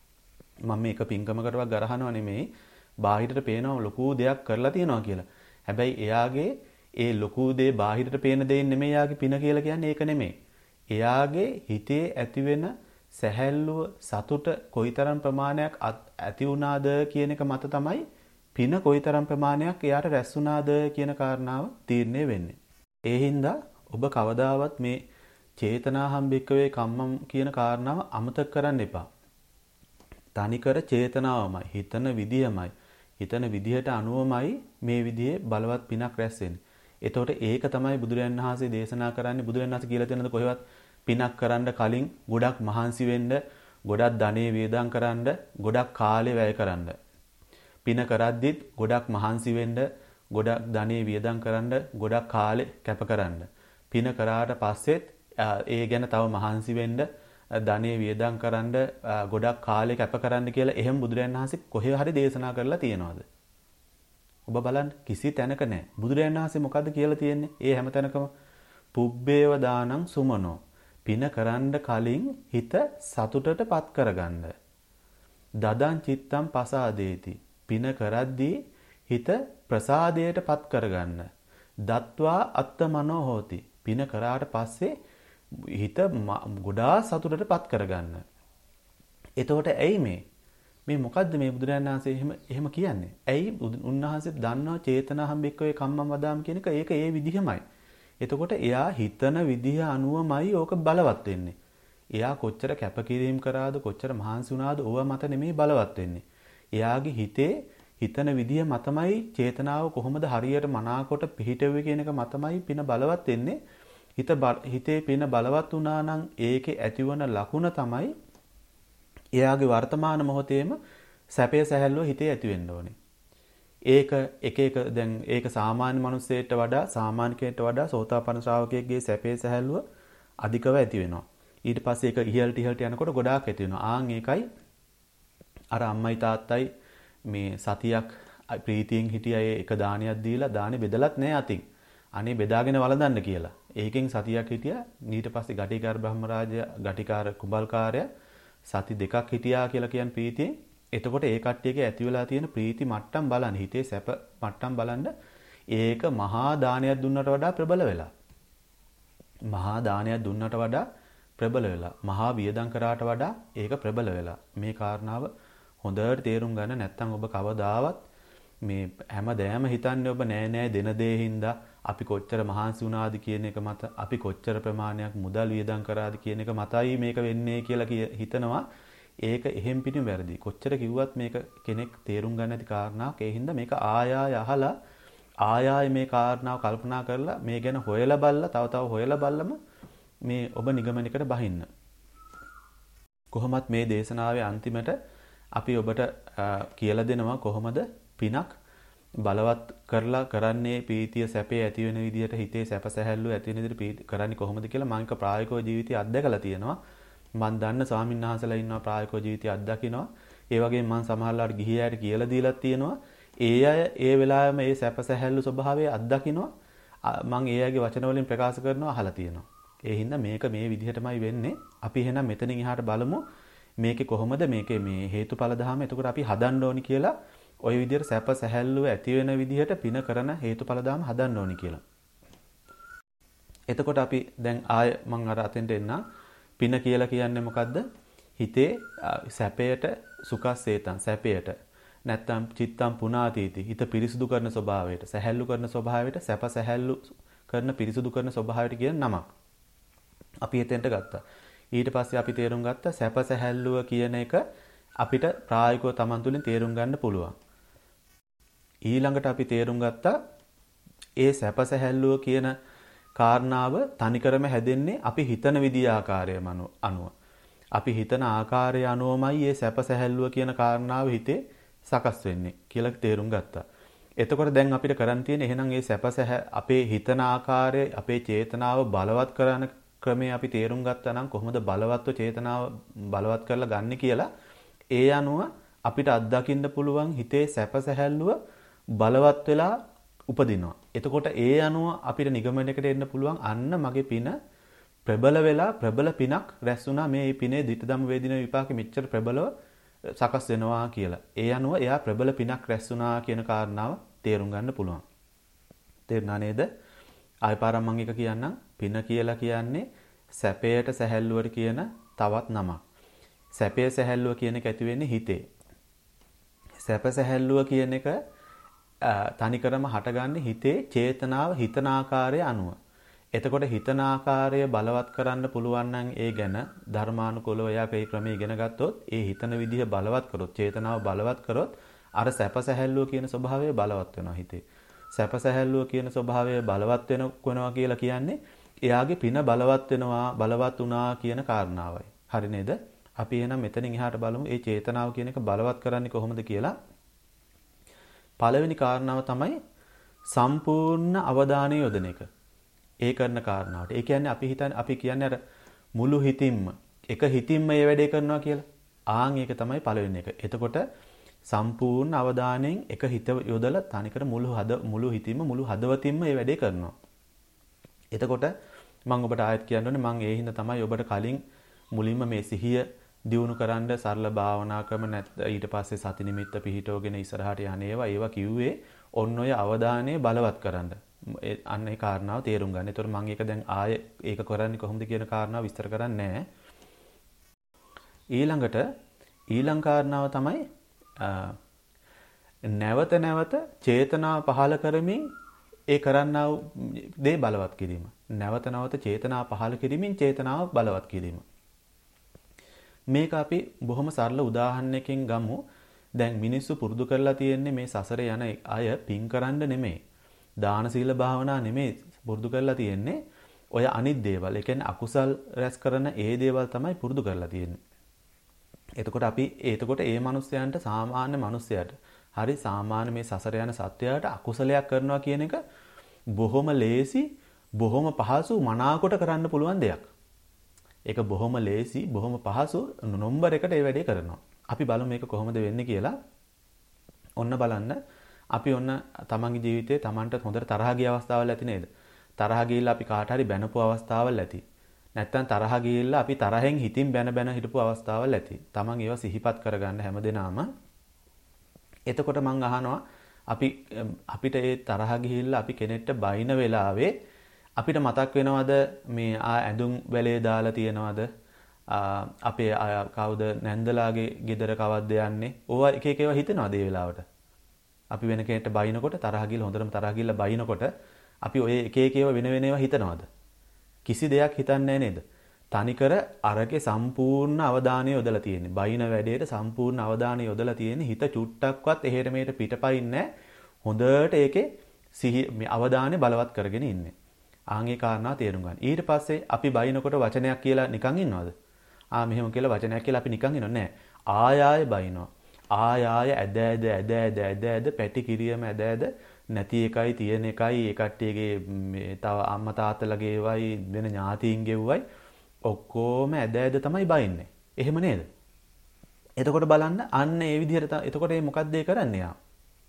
මම මේක පිංකමකටවත් ගරහනව නෙමෙයි. බාහිරට පේනවා ලොකු දෙයක් කරලා තියනවා කියලා. හැබැයි එයාගේ ඒ ලොකු දේ බාහිරට පේන දෙයින් නෙමෙයි එයාගේ පින කියලා කියන්නේ ඒක නෙමෙයි. එයාගේ හිතේ ඇතිවෙන සැහැල්ලුව සතුට කොයිතරම් ප්‍රමාණයක් ඇති වුණාද කියන එක මත තමයි පින කොයිතරම් ප්‍රමාණයක් එයාට රැස් වුණාද කියන කාරණාව තීරණය වෙන්නේ. ඒ හින්දා ඔබ කවදාවත් මේ චේතනාහම් භික්කවේ කම්මම් කියන කාරණාව අමතක කරන්න එපා. තනිකර චේතනාවමයි, හිතන විදියමයි, හිතන විදියට අනුවමයි මේ විදිහේ බලවත් පිනක් රැස් වෙන්නේ. එතකොට ඒක තමයි බුදුරජාණන් වහන්සේ දේශනා කරන්නේ. බුදුරජාණන් වහන්සේ කියලා තියෙනද කොහෙවත් පිනක් කරන්න කලින් ගොඩක් මහන්සි වෙන්න, ගොඩක් ධනෙ වේදම් කරන්න, ගොඩක් කාලය වැය කරන්න. පින කරද්දිත් ගොඩක් මහන්සි වෙන්න, ගොඩක් ධනෙ වේදම් කරන්න, ගොඩක් කාලය කැප කරන්න. පින කරාට පස්සෙත් ඒ ගැන තව මහන්සි වෙන්න, ධනෙ වේදම් කරන්න, ගොඩක් කාලය කැප කරන්න කියලා එහෙම බුදුරජාණන් වහන්සේ කොහේ හරි දේශනා කරලා තියෙනවද? ඔබ බලන්න කිසි තැනක නැහැ. බුදුරජාණන් වහන්සේ මොකද්ද කියලා තියෙන්නේ? ඒ හැම තැනකම පුබ්බේව දානං සුමනෝ. පින කරන්න කලින් හිත සතුටට පත් කරගන්න. දදං චිත්තං පසාදේති. පින කරද්දී හිත ප්‍රසාදයට පත් කරගන්න. දත්වා අත්තමනෝ හෝති. පින කරාට පස්සේ හිත ගොඩාක් සතුටටපත් කරගන්න. එතකොට ඇයි මේ මේ මොකද්ද මේ බුදුරජාණන් වහන්සේ එහෙම එහෙම කියන්නේ? ඇයි උන්වහන්සේ දන්නවා චේතනාහම් බික්කවේ කම්මං වදාම් කියන එක ඒක ඒ විදිහමයි. එතකොට එයා හිතන විදිහ අනුවමයි ඕක බලවත් වෙන්නේ. එයා කොච්චර කැපකිරීම කරාද කොච්චර මහන්සි වුණාද ඕව මත නෙමෙයි බලවත් වෙන්නේ. එයාගේ හිතේ හිතන විදිහ මතමයි චේතනාව කොහොමද හරියට මනාකොට පිහිටෙව්වේ කියන එක මතමයි පින බලවත් වෙන්නේ. හිත හිතේ පින බලවත් වුණා නම් ඒකේ ඇතිවන ලකුණ තමයි එයාගේ වර්තමාන මොහොතේම සැපය සැහැල්ලුව හිතේ ඇති වෙන්න ඕනේ. ඒක එක එක දැන් ඒක සාමාන්‍ය මිනිස්සෙට වඩා සාමාන්‍ය කෙනෙක්ට වඩා සෝතාපන්න ශ්‍රාවකයෙක්ගේ සැපේ සැහැල්ලුව අධිකව ඇති වෙනවා. ඊට පස්සේ ඒක ඉහළට ඉහළට යනකොට ගොඩාක් ඇති වෙනවා. ආන් ඒකයි අර අම්මයි තාත්තයි මේ සතියක් ප්‍රීතියෙන් හිටියා ඒක දානියක් දීලා දානේ බෙදලත් නෑ අතින්. අනේ බෙදාගෙන වළඳන්න කියලා. ඒකෙන් සතියක් හිටියා. ඊට පස්සේ ගටිකාර බ්‍රහ්මරාජයා ගටිකාර කුඹල්කාරයා සති දෙකක් හිටියා කියලා කියන ප්‍රීතියෙන්. එතකොට ඒ කට්ටියගේ ඇති වෙලා තියෙන ප්‍රීති මට්ටම් බලන්න හිතේ සැප මට්ටම් බලන්න ඒක මහා දානයක් දුන්නට වඩා ප්‍රබල වෙලා. මහා දානයක් දුන්නට වඩා ප්‍රබල වෙලා. මහා වියදම් කරාට වඩා ඒක ප්‍රබල වෙලා. මේ කාරණාව හොඳට තේරුම් ගන්න නැත්නම් ඔබ කවදාවත් මේ හැමදෑම හිතන්නේ ඔබ නෑ නෑ දෙන දේ හින්දා අපි කොච්චර මහන්සි වුණාද කියන එක මත අපි කොච්චර ප්‍රමාණයක් මුදල් වියදම් කරාද කියන එක මතයි මේක වෙන්නේ කියලා හිතනවා. ඒක එහෙම් පිටින් වැරදි. කොච්චර කිව්වත් මේක කෙනෙක් තේරුම් ගන්න නැති කාරණාවක්. ඒ හින්දා මේක ආයාය අහලා ආයාය මේ කාරණාව කල්පනා කරලා මේ ගැන හොයලා බලලා තව තව හොයලා බලලම මේ ඔබ නිගමනයකට බහින්න. කොහොමත් මේ දේශනාවේ අන්තිමට අපි ඔබට කියලා දෙනවා කොහොමද පිනක් බලවත් කරලා කරන්නේ ප්‍රීතිය සැපේ ඇති වෙන විදිහට හිතේ සැප සැහැල්ලුව ඇති වෙන විදිහට කරන්නේ කොහොමද කියලා මම එක ප්‍රායෝගික ජීවිතය අත්දැකලා තියෙනවා. මම දන්න ස්වාමීන් වහන්සේලා ඉන්නවා ප්‍රායෝගික ජීවිතය අත්දකින්නවා. ඒ වගේම මම සමහරලාට ගිහියයට කියලා දීලා තියෙනවා. ඒ අය ඒ වෙලාවෙම ඒ සැප සැහැල්ලු ස්වභාවය අත්දකින්නවා. මම ඒ අයගේ වචන වලින් ප්‍රකාශ කරනවා අහලා තියෙනවා. ඒ හින්දා මේක මේ විදිහටමයි වෙන්නේ. අපි එහෙනම් මෙතනින් එහාට බලමු මේකේ කොහොමද මේකේ මේ හේතුඵල ධහම එතකොට අපි හදන්න ඕනි කියලා ওই විදිහට සැප සැහැල්ලුව ඇති වෙන විදිහට පින කරන හේතුඵල ධහම හදන්න ඕනි කියලා. එතකොට අපි දැන් ආය මම අර අතෙන්ට එන්න පින කියලා කියන්නේ මොකද්ද? හිතේ සැපයට සුඛස්සේතං සැපයට නැත්තම් චිත්තම් පුනාතීති හිත පිරිසුදු කරන ස්වභාවයට සැහැල්ලු කරන ස්වභාවයට සැප සැහැල්ලු කරන පිරිසුදු කරන ස්වභාවයට කියන නමක්. අපි එතෙන්ට ගත්තා. ඊට පස්සේ අපි තේරුම් ගත්තා සැප සැහැල්ලුව කියන එක අපිට ප්‍රායෝගිකව Taman තුලින් තේරුම් ගන්න පුළුවන්. ඊළඟට අපි තේරුම් ගත්තා ඒ සැප සැහැල්ලුව කියන කාරණාව තනිකරම හැදෙන්නේ අපි හිතන විදිය ආකාරයම අනුව. අපි හිතන ආකාරය අනුවමයි මේ සැප සැහැල්ලුව කියන කාරණාව හිතේ සකස් වෙන්නේ කියලා තේරුම් ගත්තා. එතකොට දැන් අපිට කරන්න තියෙන්නේ එහෙනම් මේ සැප සැහැ අපේ හිතන ආකාරය අපේ චේතනාව බලවත් කරන ක්‍රමයේ අපි තේරුම් ගත්තා නම් කොහොමද බලවත්ව චේතනාව බලවත් කරලා ගන්න කියලා ඒ අනුව අපිට අත්දකින්න පුළුවන් හිතේ සැප සැහැල්ලුව බලවත් වෙලා උපදිනවා. එතකොට ඒ අනුව අපිට නිගමනයකට එන්න පුළුවන් අන්න මගේ පින ප්‍රබල වෙලා ප්‍රබල පිනක් රැස් වුණා මේ පිනේ ධිට ධම්ම වේදින විපාකෙ මෙච්චර ප්‍රබලව සකස් වෙනවා කියලා. ඒ අනුව එයා ප්‍රබල පිනක් රැස් වුණා කියන කාරණාව තේරුම් ගන්න පුළුවන්. තේරුණා නේද? ආයෙ පාරක් මම එක කියන්නම්. පින කියලා කියන්නේ සැපයට සැහැල්ලුවට කියන තවත් නමක්. සැපය සැහැල්ලුව කියන එක ඇති වෙන්නේ හිතේ. සැප සැහැල්ලුව කියන එක තනිකරම හටගන්නේ හිතේ චේතනාව හිතන ආකාරය අනුව. එතකොට හිතන ආකාරය බලවත් කරන්න පුළුවන් නම් ඒ ගැන ධර්මානුකූලව එයා ඒ ක්‍රමයේ ඉගෙන ගත්තොත් ඒ හිතන විදිහ බලවත් කරොත් චේතනාව බලවත් කරොත් අර සැප සැහැල්ලුව කියන ස්වභාවය බලවත් වෙනවා හිතේ. සැප සැහැල්ලුව කියන ස්වභාවය බලවත් වෙනවා කියලා කියන්නේ එයාගේ පින බලවත් වෙනවා බලවත් වුණා කියන කාරණාවයි. හරි නේද? අපි එහෙනම් මෙතනින් එහාට බලමු මේ චේතනාව කියන එක බලවත් කරන්නේ කොහොමද කියලා. පළවෙනි කාරණාව තමයි සම්පූර්ණ අවධානය යොදන එක. ඒ කරන කාරණාවට. ඒ කියන්නේ අපි හිතන්නේ අපි කියන්නේ අර මුළු හිතින්ම එක හිතින්ම මේ වැඩේ කරනවා කියලා. ආන් ඒක තමයි පළවෙනි එක. එතකොට සම්පූර්ණ අවධානයෙන් එක හිත යොදලා තනිකර මුළු හද මුළු හිතින්ම මුළු හදවතින්ම මේ වැඩේ කරනවා. එතකොට මම ඔබට ආයෙත් කියන්න ඕනේ මම ඒ හින්දා තමයි ඔබට කලින් මුලින්ම මේ සිහිය දියුණු කරන්න සරල භාවනා ක්‍රම නැත් ඊට පස්සේ සති නිමිත්ත පිහිටවගෙන ඉස්සරහට යන ඒවා ඒවා කිව්වේ ඔන්න ඔය අවධානය බලවත් කරන්න. අන්න ඒ කාරණාව තේරුම් ගන්න. ඒතකොට මම ඒක දැන් ආයෙ ඒක කරන්නේ කොහොමද කියන කාරණාව විස්තර කරන්නේ නැහැ. ඊළඟට ඊළඟ කාරණාව තමයි නැවත නැවත චේතනාව පහළ කරමින් ඒ කරන්නා වූ දේ බලවත් කිරීම. නැවත නැවත චේතනාව පහළ කිරීමෙන් චේතනාව බලවත් කිරීම. මේක අපි බොහොම සරල උදාහරණයකින් ගමු. දැන් මිනිස්සු පුරුදු කරලා තියෙන්නේ මේ සසරේ යන අය පින් කරන්න නෙමෙයි. දාන සීල භාවනා නෙමෙයි පුරුදු කරලා තියෙන්නේ. ඔය අනිත් දේවල්. ඒ කියන්නේ අකුසල් රැස් කරන ඒ දේවල් තමයි පුරුදු කරලා තියෙන්නේ. එතකොට අපි එතකොට ඒ මිනිස්යන්ට සාමාන්‍ය මිනිස්යාට හරි සාමාන්‍ය මේ සසර යන සත්වයාට අකුසලයක් කරනවා කියන එක බොහොම ලේසි, බොහොම පහසු මනාකොට කරන්න පුළුවන් දෙයක්. ඒක බොහොම ලේසි, බොහොම පහසු නම්බර් එකට ඒ වැඩේ කරනවා. අපි බලමු මේක කොහොමද වෙන්නේ කියලා. ඔන්න බලන්න. අපි ඔන්න තමන්ගේ ජීවිතේ තමන්ට හොඳට තරහ ගිය අවස්ථාවල් ඇති නේද? තරහ ගිහිල්ලා අපි කාට හරි බැනපු අවස්ථාවල් ඇති. නැත්තම් තරහ ගිහිල්ලා අපි තරහෙන් හිතින් බැන බැන හිටපු අවස්ථාවල් ඇති. තමන් ඒවා සිහිපත් කරගන්න හැමදේනම. එතකොට මං අහනවා අපි අපිට ඒ තරහ ගිහිල්ලා අපි කෙනෙක්ට බයින වෙලාවේ අපිට මතක් වෙනවද මේ ආ ඇඳුම් වැලේ දාලා තියනවද? අපේ කවුද නැන්දලාගේ ගෙදර කවද්ද යන්නේ? ඕවා එක එක ඒවා හිතනවාද ඒ වෙලාවට? අපි වෙන කෙනෙක්ට බයිනකොට තරහ ගිහලා හොඳටම තරහ ගිහලා බයිනකොට අපි ඔය එක එක ඒවා වෙන වෙන ඒවා හිතනවාද? කිසි දෙයක් හිතන්නේ නේද? තනිකර අරකේ සම්පූර්ණ අවධානය යොදලා තියෙන්නේ. බයින වැඩේට සම්පූර්ණ අවධානය යොදලා තියෙන්නේ. හිත චුට්ටක්වත් එහෙට මෙහෙට පිටපයින්නේ හොඳට ඒකේ සිහි මේ අවධානය බලවත් කරගෙන ඉන්නේ. ආන් ඒ කාරණා තේරුම් ගන්න. ඊට පස්සේ අපි බයිනකොට වචනයක් කියලා නිකන් ඉන්නවද? ආ මෙහෙම කියලා වචනයක් කියලා අපි නිකන් ඉන්නව නෑ. ආය ආය බයිනවා. ආය ආය ඇද ඇද ඇද ඇද ඇද ඇද පැටි කිරියම ඇද ඇද නැති එකයි තියෙන එකයි ඒ කට්ටියගේ මේ තව අම්මා තාත්තලාගේ ඒවයි වෙන ඥාතීන්ගේ ඒවයි ඔක්කොම ඇද ඇද තමයි බයින්නේ. එහෙම නේද? එතකොට බලන්න අන්න ඒ විදිහට එතකොට මේ මොකද්ද ඒ කරන්නේ යා?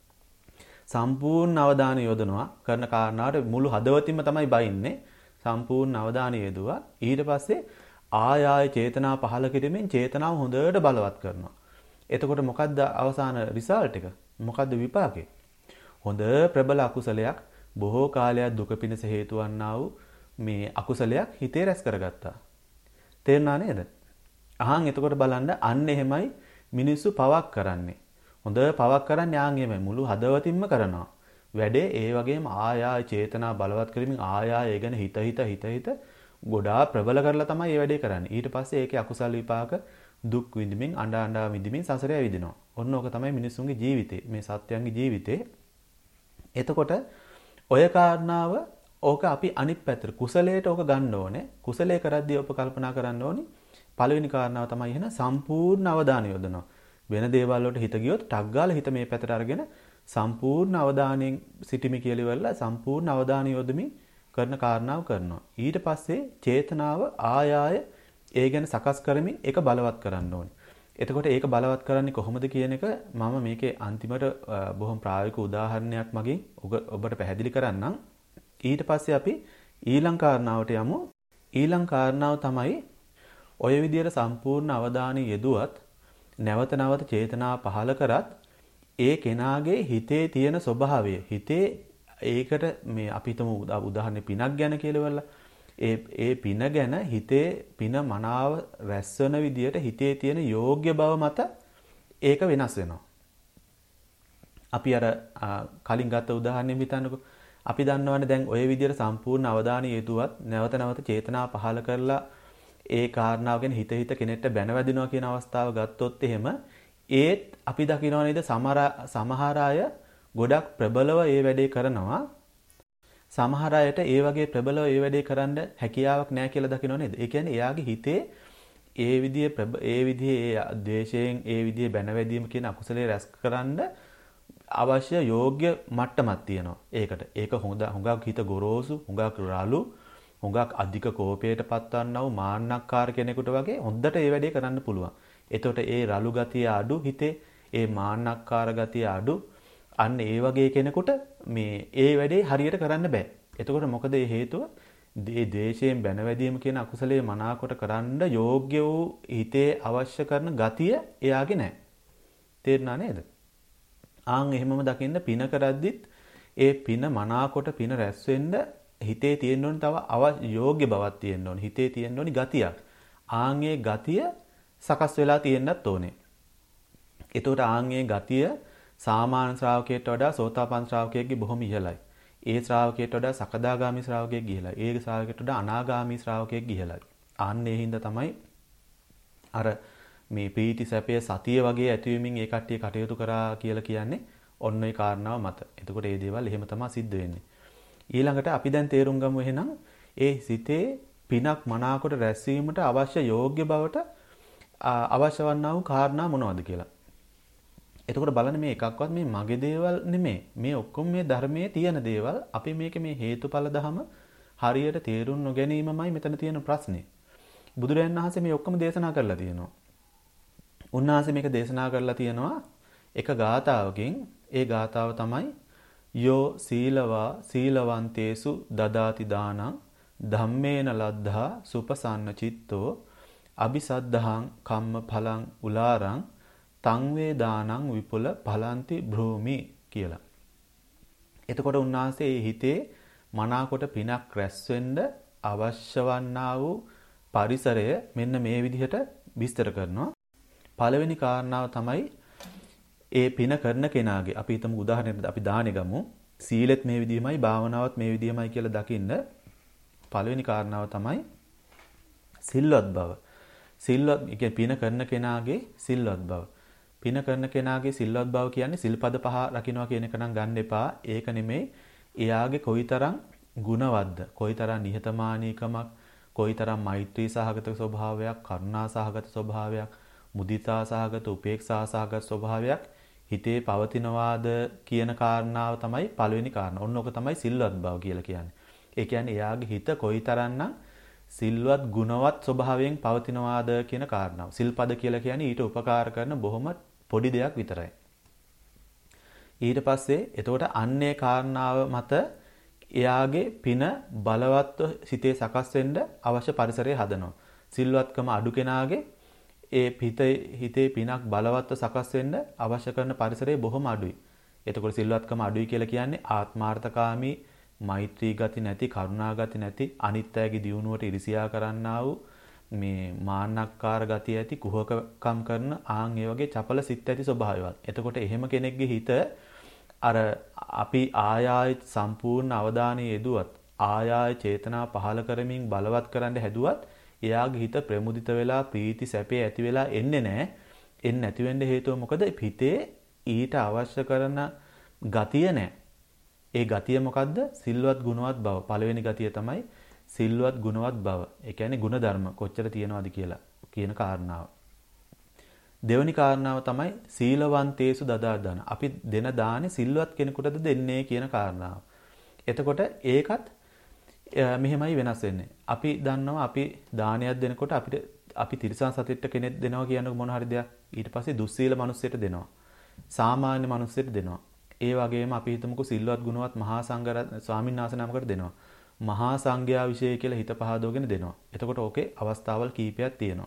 සම්පූර්ණ අවධානය යොදනවා කරන කාරණාවට මුළු හදවතින්ම තමයි බයින්නේ. සම්පූර්ණ අවධානය යොදුවා. ඊට පස්සේ ආය ආය චේතනා පහළ කිරීමෙන් චේතනාව හොඳට බලවත් කරනවා. එතකොට මොකද්ද අවසාන රිසල්ට් එක? මොකද්ද විපාකේ? හොඳ ප්‍රබල අකුසලයක් බොහෝ කාලයක් දුක පිණිස හේතු වන්නා වූ මේ අකුසලයක් හිතේ රැස් කරගත්තා. තේරුණා නේද? අහන් එතකොට බලන්න අන්න එහෙමයි මිනිස්සු පවක් කරන්නේ. හොඳ පවක් කරන්නේ ආන් එහෙමයි මුළු හදවතින්ම කරනවා. වැඩේ ඒ වගේම ආය ආය චේතනා බලවත් කරමින් ආය ආය ඒ ගැන හිත හිත හිත හිත ගොඩාක් ප්‍රබල කරලා තමයි මේ වැඩේ කරන්නේ. ඊට පස්සේ ඒකේ අකුසල විපාක දුක් විඳින්මින් අඬා අඬා විඳින්මින් සසරේ ඇවිදිනවා. ඔන්න ඕක තමයි මිනිස්සුන්ගේ ජීවිතේ. මේ සත්‍යයන්ගේ ජීවිතේ. එතකොට ඔය කාරණාව ඕක අපි අනිත් පැත්තට කුසලයට ඕක ගන්න ඕනේ. කුසලයේ කරද්දී ඔබ කල්පනා කරන්න ඕනි. පළවෙනි කාරණාව තමයි එහෙනම් සම්පූර්ණ අවධානය යොදනවා. වෙන දේවල් වලට හිත ගියොත් ටක් ගාලා හිත මේ පැත්තට අරගෙන සම්පූර්ණ අවධානයෙන් සිටිමි කියලා ඉවරලා සම්පූර්ණ අවධානය යොදමින් කරන කාරණාව කරනවා. ඊට පස්සේ චේතනාව ආය ආය ඒ ගැන සකස් කරමින් ඒක බලවත් කරන්න ඕනේ. එතකොට ඒක බලවත් කරන්නේ කොහොමද කියන එක මම මේකේ අන්තිමට බොහොම ප්‍රායෝගික උදාහරණයක් මගින් ඔබට පැහැදිලි කරන්නම්. ඊට පස්සේ අපි ඊළඟ කාරණාවට යමු. ඊළඟ කාරණාව තමයි ඔය විදියට සම්පූර්ණ අවධානය යෙදුවත් නැවත නැවත චේතනා පහළ කරත් ඒ කෙනාගේ හිතේ තියෙන ස්වභාවය හිතේ ඒකට මේ අපි හිතමු උදාහරණේ පිනක් ගැන කියලා වෙලා ඒ ඒ පින ගැන හිතේ පින මනාව රැස්වන විදියට හිතේ තියෙන යෝග්‍ය බව මත ඒක වෙනස් වෙනවා. අපි අර කලින් ගත්ත උදාහරණෙම හිතන්නකෝ. අපි දන්නවනේ දැන් ওই විදියට සම්පූර්ණ අවධානය යොදුවත් නැවත නැවත චේතනා පහළ කරලා ඒ කාරණාව ගැන හිත හිත කෙනෙක්ට බැනවැදිනවා කියන අවස්ථාව ගත්තොත් එහෙම ඒත් අපි දකිනවා නේද සමහර සමහර අය ගොඩක් ප්‍රබලව ඒ වැඩේ කරනවා. සමහර අයට ඒ වගේ ප්‍රබලව ඒ වැඩේ කරන්න හැකියාවක් නැහැ කියලා දකිනවා නේද? ඒ කියන්නේ එයාගේ හිතේ ඒ විදිහේ ඒ විදිහේ ද්වේෂයෙන් ඒ විදිහේ බැනවැදීම කියන අකුසලයේ රැස් කරන්න අවශ්‍ය යෝග්‍ය මට්ටමක් තියෙනවා. ඒකට ඒක හොඳ හුඟක් හිත ගොරෝසු, හුඟක් රළු, හුඟක් අධික කෝපයට පත්වන්නා වූ මාන්නක්කාර කෙනෙකුට වගේ හොඳට ඒ වැඩේ කරන්න පුළුවන්. එතකොට ඒ රළු ගතිය අඩු හිතේ ඒ මාන්නක්කාර ගතිය අඩු අන්න ඒ වගේ කෙනෙකුට මේ ඒ වැඩේ හරියට කරන්න බෑ. එතකොට මොකද ඒ හේතුව? මේ ද්වේෂයෙන් බැනවැදීම කියන අකුසලයේ මනාකොට කරන්න යෝග්‍ය වූ හිතේ අවශ්‍ය කරන ගතිය එයාගේ නැහැ. තේරුණා නේද? ආන් එහෙමම දකින්න පින කරද්දිත් ඒ පින මනාකොට පින රැස් වෙන්න හිතේ තියෙන්න ඕනේ තව අවශ්‍ය යෝග්‍ය බවක් තියෙන්න ඕනේ. හිතේ තියෙන්න ඕනේ ගතියක්. ආන්ගේ ගතිය සකස් වෙලා තියෙන්නත් ඕනේ. එතකොට ආන්ගේ ගතිය සාමාන්‍ය ශ්‍රාවකයට වඩා සෝතාපන්න ශ්‍රාවකයෙක්ගේ බොහොම ඉහළයි. ඒ ශ්‍රාවකයට වඩා සකදාගාමි ශ්‍රාවකයෙක් ඉහළයි. ඒ ශ්‍රාවකයට වඩා අනාගාමි ශ්‍රාවකයෙක් ඉහළයි. අන්නේ හින්දා තමයි අර මේ ප්‍රීති සැපය සතිය වගේ ඇතිවීමෙන් ඒ කට්ටිය කටයුතු කරා කියලා කියන්නේ ඔන්න ඒ කාරණාව මත. එතකොට මේ දේවල් එහෙම තමයි සිද්ධ වෙන්නේ. ඊළඟට අපි දැන් තේරුම් ගමු එහෙනම් ඒ සිතේ පිනක් මනාකොට රැස්වීමට අවශ්‍ය යෝග්‍ය බවට අවශ්‍ය වන්නා වූ කාරණා මොනවද කියලා. එතකොට බලන්න මේ එකක්වත් මේ මගේ දේවල් නෙමෙයි. මේ ඔක්කොම මේ ධර්මයේ තියෙන දේවල්. අපි මේක මේ හේතුඵල ධම හරියට තේරුම් නොගැනීමමයි මෙතන තියෙන ප්‍රශ්නේ. බුදුරජාණන් වහන්සේ මේ ඔක්කොම දේශනා කරලා තියෙනවා. උන්වහන්සේ මේක දේශනා කරලා තියෙනවා එක ගාථාවකින්. ඒ ගාථාව තමයි යෝ සීලවා සීලවන්තේසු දදාති දානං ධම්මේන ලද්ධා සුපසන්න චිත්තෝ අபிසද්ධහං කම්ම ඵලං උලාරං තං වේ දානං විපුල ඵලಂತಿ භූමි කියලා. එතකොට උන්වහන්සේ මේ හිතේ මනාකොට පිනක් රැස් වෙන්න අවශ්‍ය වන්නා වූ පරිසරය මෙන්න මේ විදිහට විස්තර කරනවා. පළවෙනි කාරණාව තමයි ඒ පින කරන කෙනාගේ අපි හිතමු උදාහරණයක් අපි දානෙ ගමු. සීලෙත් මේ විදිහමයි භාවනාවත් මේ විදිහමයි කියලා දකින්න පළවෙනි කාරණාව තමයි සිල්වත් බව. සිල්වත් කියන්නේ පින කරන කෙනාගේ සිල්වත් බව. පින කරන කෙනාගේ සිල්වත් බව කියන්නේ සිල්පද පහ රකින්නවා කියන එක නම් ගන්න එපා. ඒක නෙමෙයි. එයාගේ කොයිතරම් ගුණවත්ද, කොයිතරම් නිහතමානීකමක්, කොයිතරම් මෛත්‍රී සහගත ස්වභාවයක්, කරුණා සහගත ස්වභාවයක්, මුදිතා සහගත, උපේක්ෂා සහගත ස්වභාවයක් හිතේ පවතිනවාද කියන කාරණාව තමයි පළවෙනි කාරණා. ඔන්න ඔක තමයි සිල්වත් බව කියලා කියන්නේ. ඒ කියන්නේ එයාගේ හිත කොයිතරම්නම් සිල්වත් ගුණවත් ස්වභාවයෙන් පවතිනවාද කියන කාරණාව. සිල්පද කියලා කියන්නේ ඊට උපකාර කරන බොහොම පොඩි දෙයක් විතරයි. ඊට පස්සේ එතකොට අන්නේ කාරණාව මත එයාගේ පින බලවත්ව සිතේ සකස් වෙන්න අවශ්‍ය පරිසරය හදනවා. සිල්වත්කම අඩු කෙනාගේ ඒ හිතේ හිතේ පිනක් බලවත්ව සකස් වෙන්න අවශ්‍ය කරන පරිසරය බොහොම අඩුයි. එතකොට සිල්වත්කම අඩුයි කියලා කියන්නේ ආත්මාර්ථකාමී, මෛත්‍රී ගති නැති, කරුණා ගති නැති, අනිත්‍යයේ දියුණුවට ඉරිසියා කරන්නා වූ මේ මාන්නක්කාර ගතිය ඇති, කුහකකම් කරන ආන් ඒ වගේ චපල සිත් ඇති ස්වභාවයවත්. එතකොට එහෙම කෙනෙක්ගේ හිත අර අපි ආයාය සම්පූර්ණ අවධානය යෙදුවත්, ආයාය චේතනා පහල කරමින් බලවත් කරන්න හැදුවත් එයාගේ හිත ප්‍රමුදිත වෙලා ප්‍රීති සැපේ ඇති වෙලා එන්නේ නැහැ. එන්නේ නැති වෙන්න හේතුව මොකද? හිතේ ඊට අවශ්‍ය කරන ගතිය නැහැ. ඒ ගතිය මොකද්ද? සිල්වත් ගුණවත් බව. පළවෙනි ගතිය තමයි සිල්වත් ගුණවත් බව. ඒ කියන්නේ ගුණධර්ම කොච්චර තියෙනවද කියලා කියන කාරණාව. දෙවෙනි කාරණාව තමයි සීලවන්තේසු දදා දාන. අපි දෙන දානේ සිල්වත් කෙනෙකුටද දෙන්නේ කියන කාරණාව. එතකොට ඒකත් මෙහෙමයි වෙනස් වෙන්නේ. අපි දන්නවා අපි දානයක් දෙනකොට අපිට අපි තිරසන් සතෙක්ට කෙනෙක් දෙනවා කියන්නේ මොන හරි දෙයක්. ඊට පස්සේ දුස්සීල මිනිස්සෙට දෙනවා. සාමාන්‍ය මිනිස්සෙට දෙනවා. ඒ වගේම අපි හිතමුකෝ සිල්වත් ගුණවත් මහා සංඝ ස්වාමීන් වහන්සේ නමකට දෙනවා. මහා සංඝයා විශේෂ කියලා හිත පහදවගෙන දෙනවා. එතකොට ඕකේ අවස්ථාවල් කීපයක් තියෙනවා.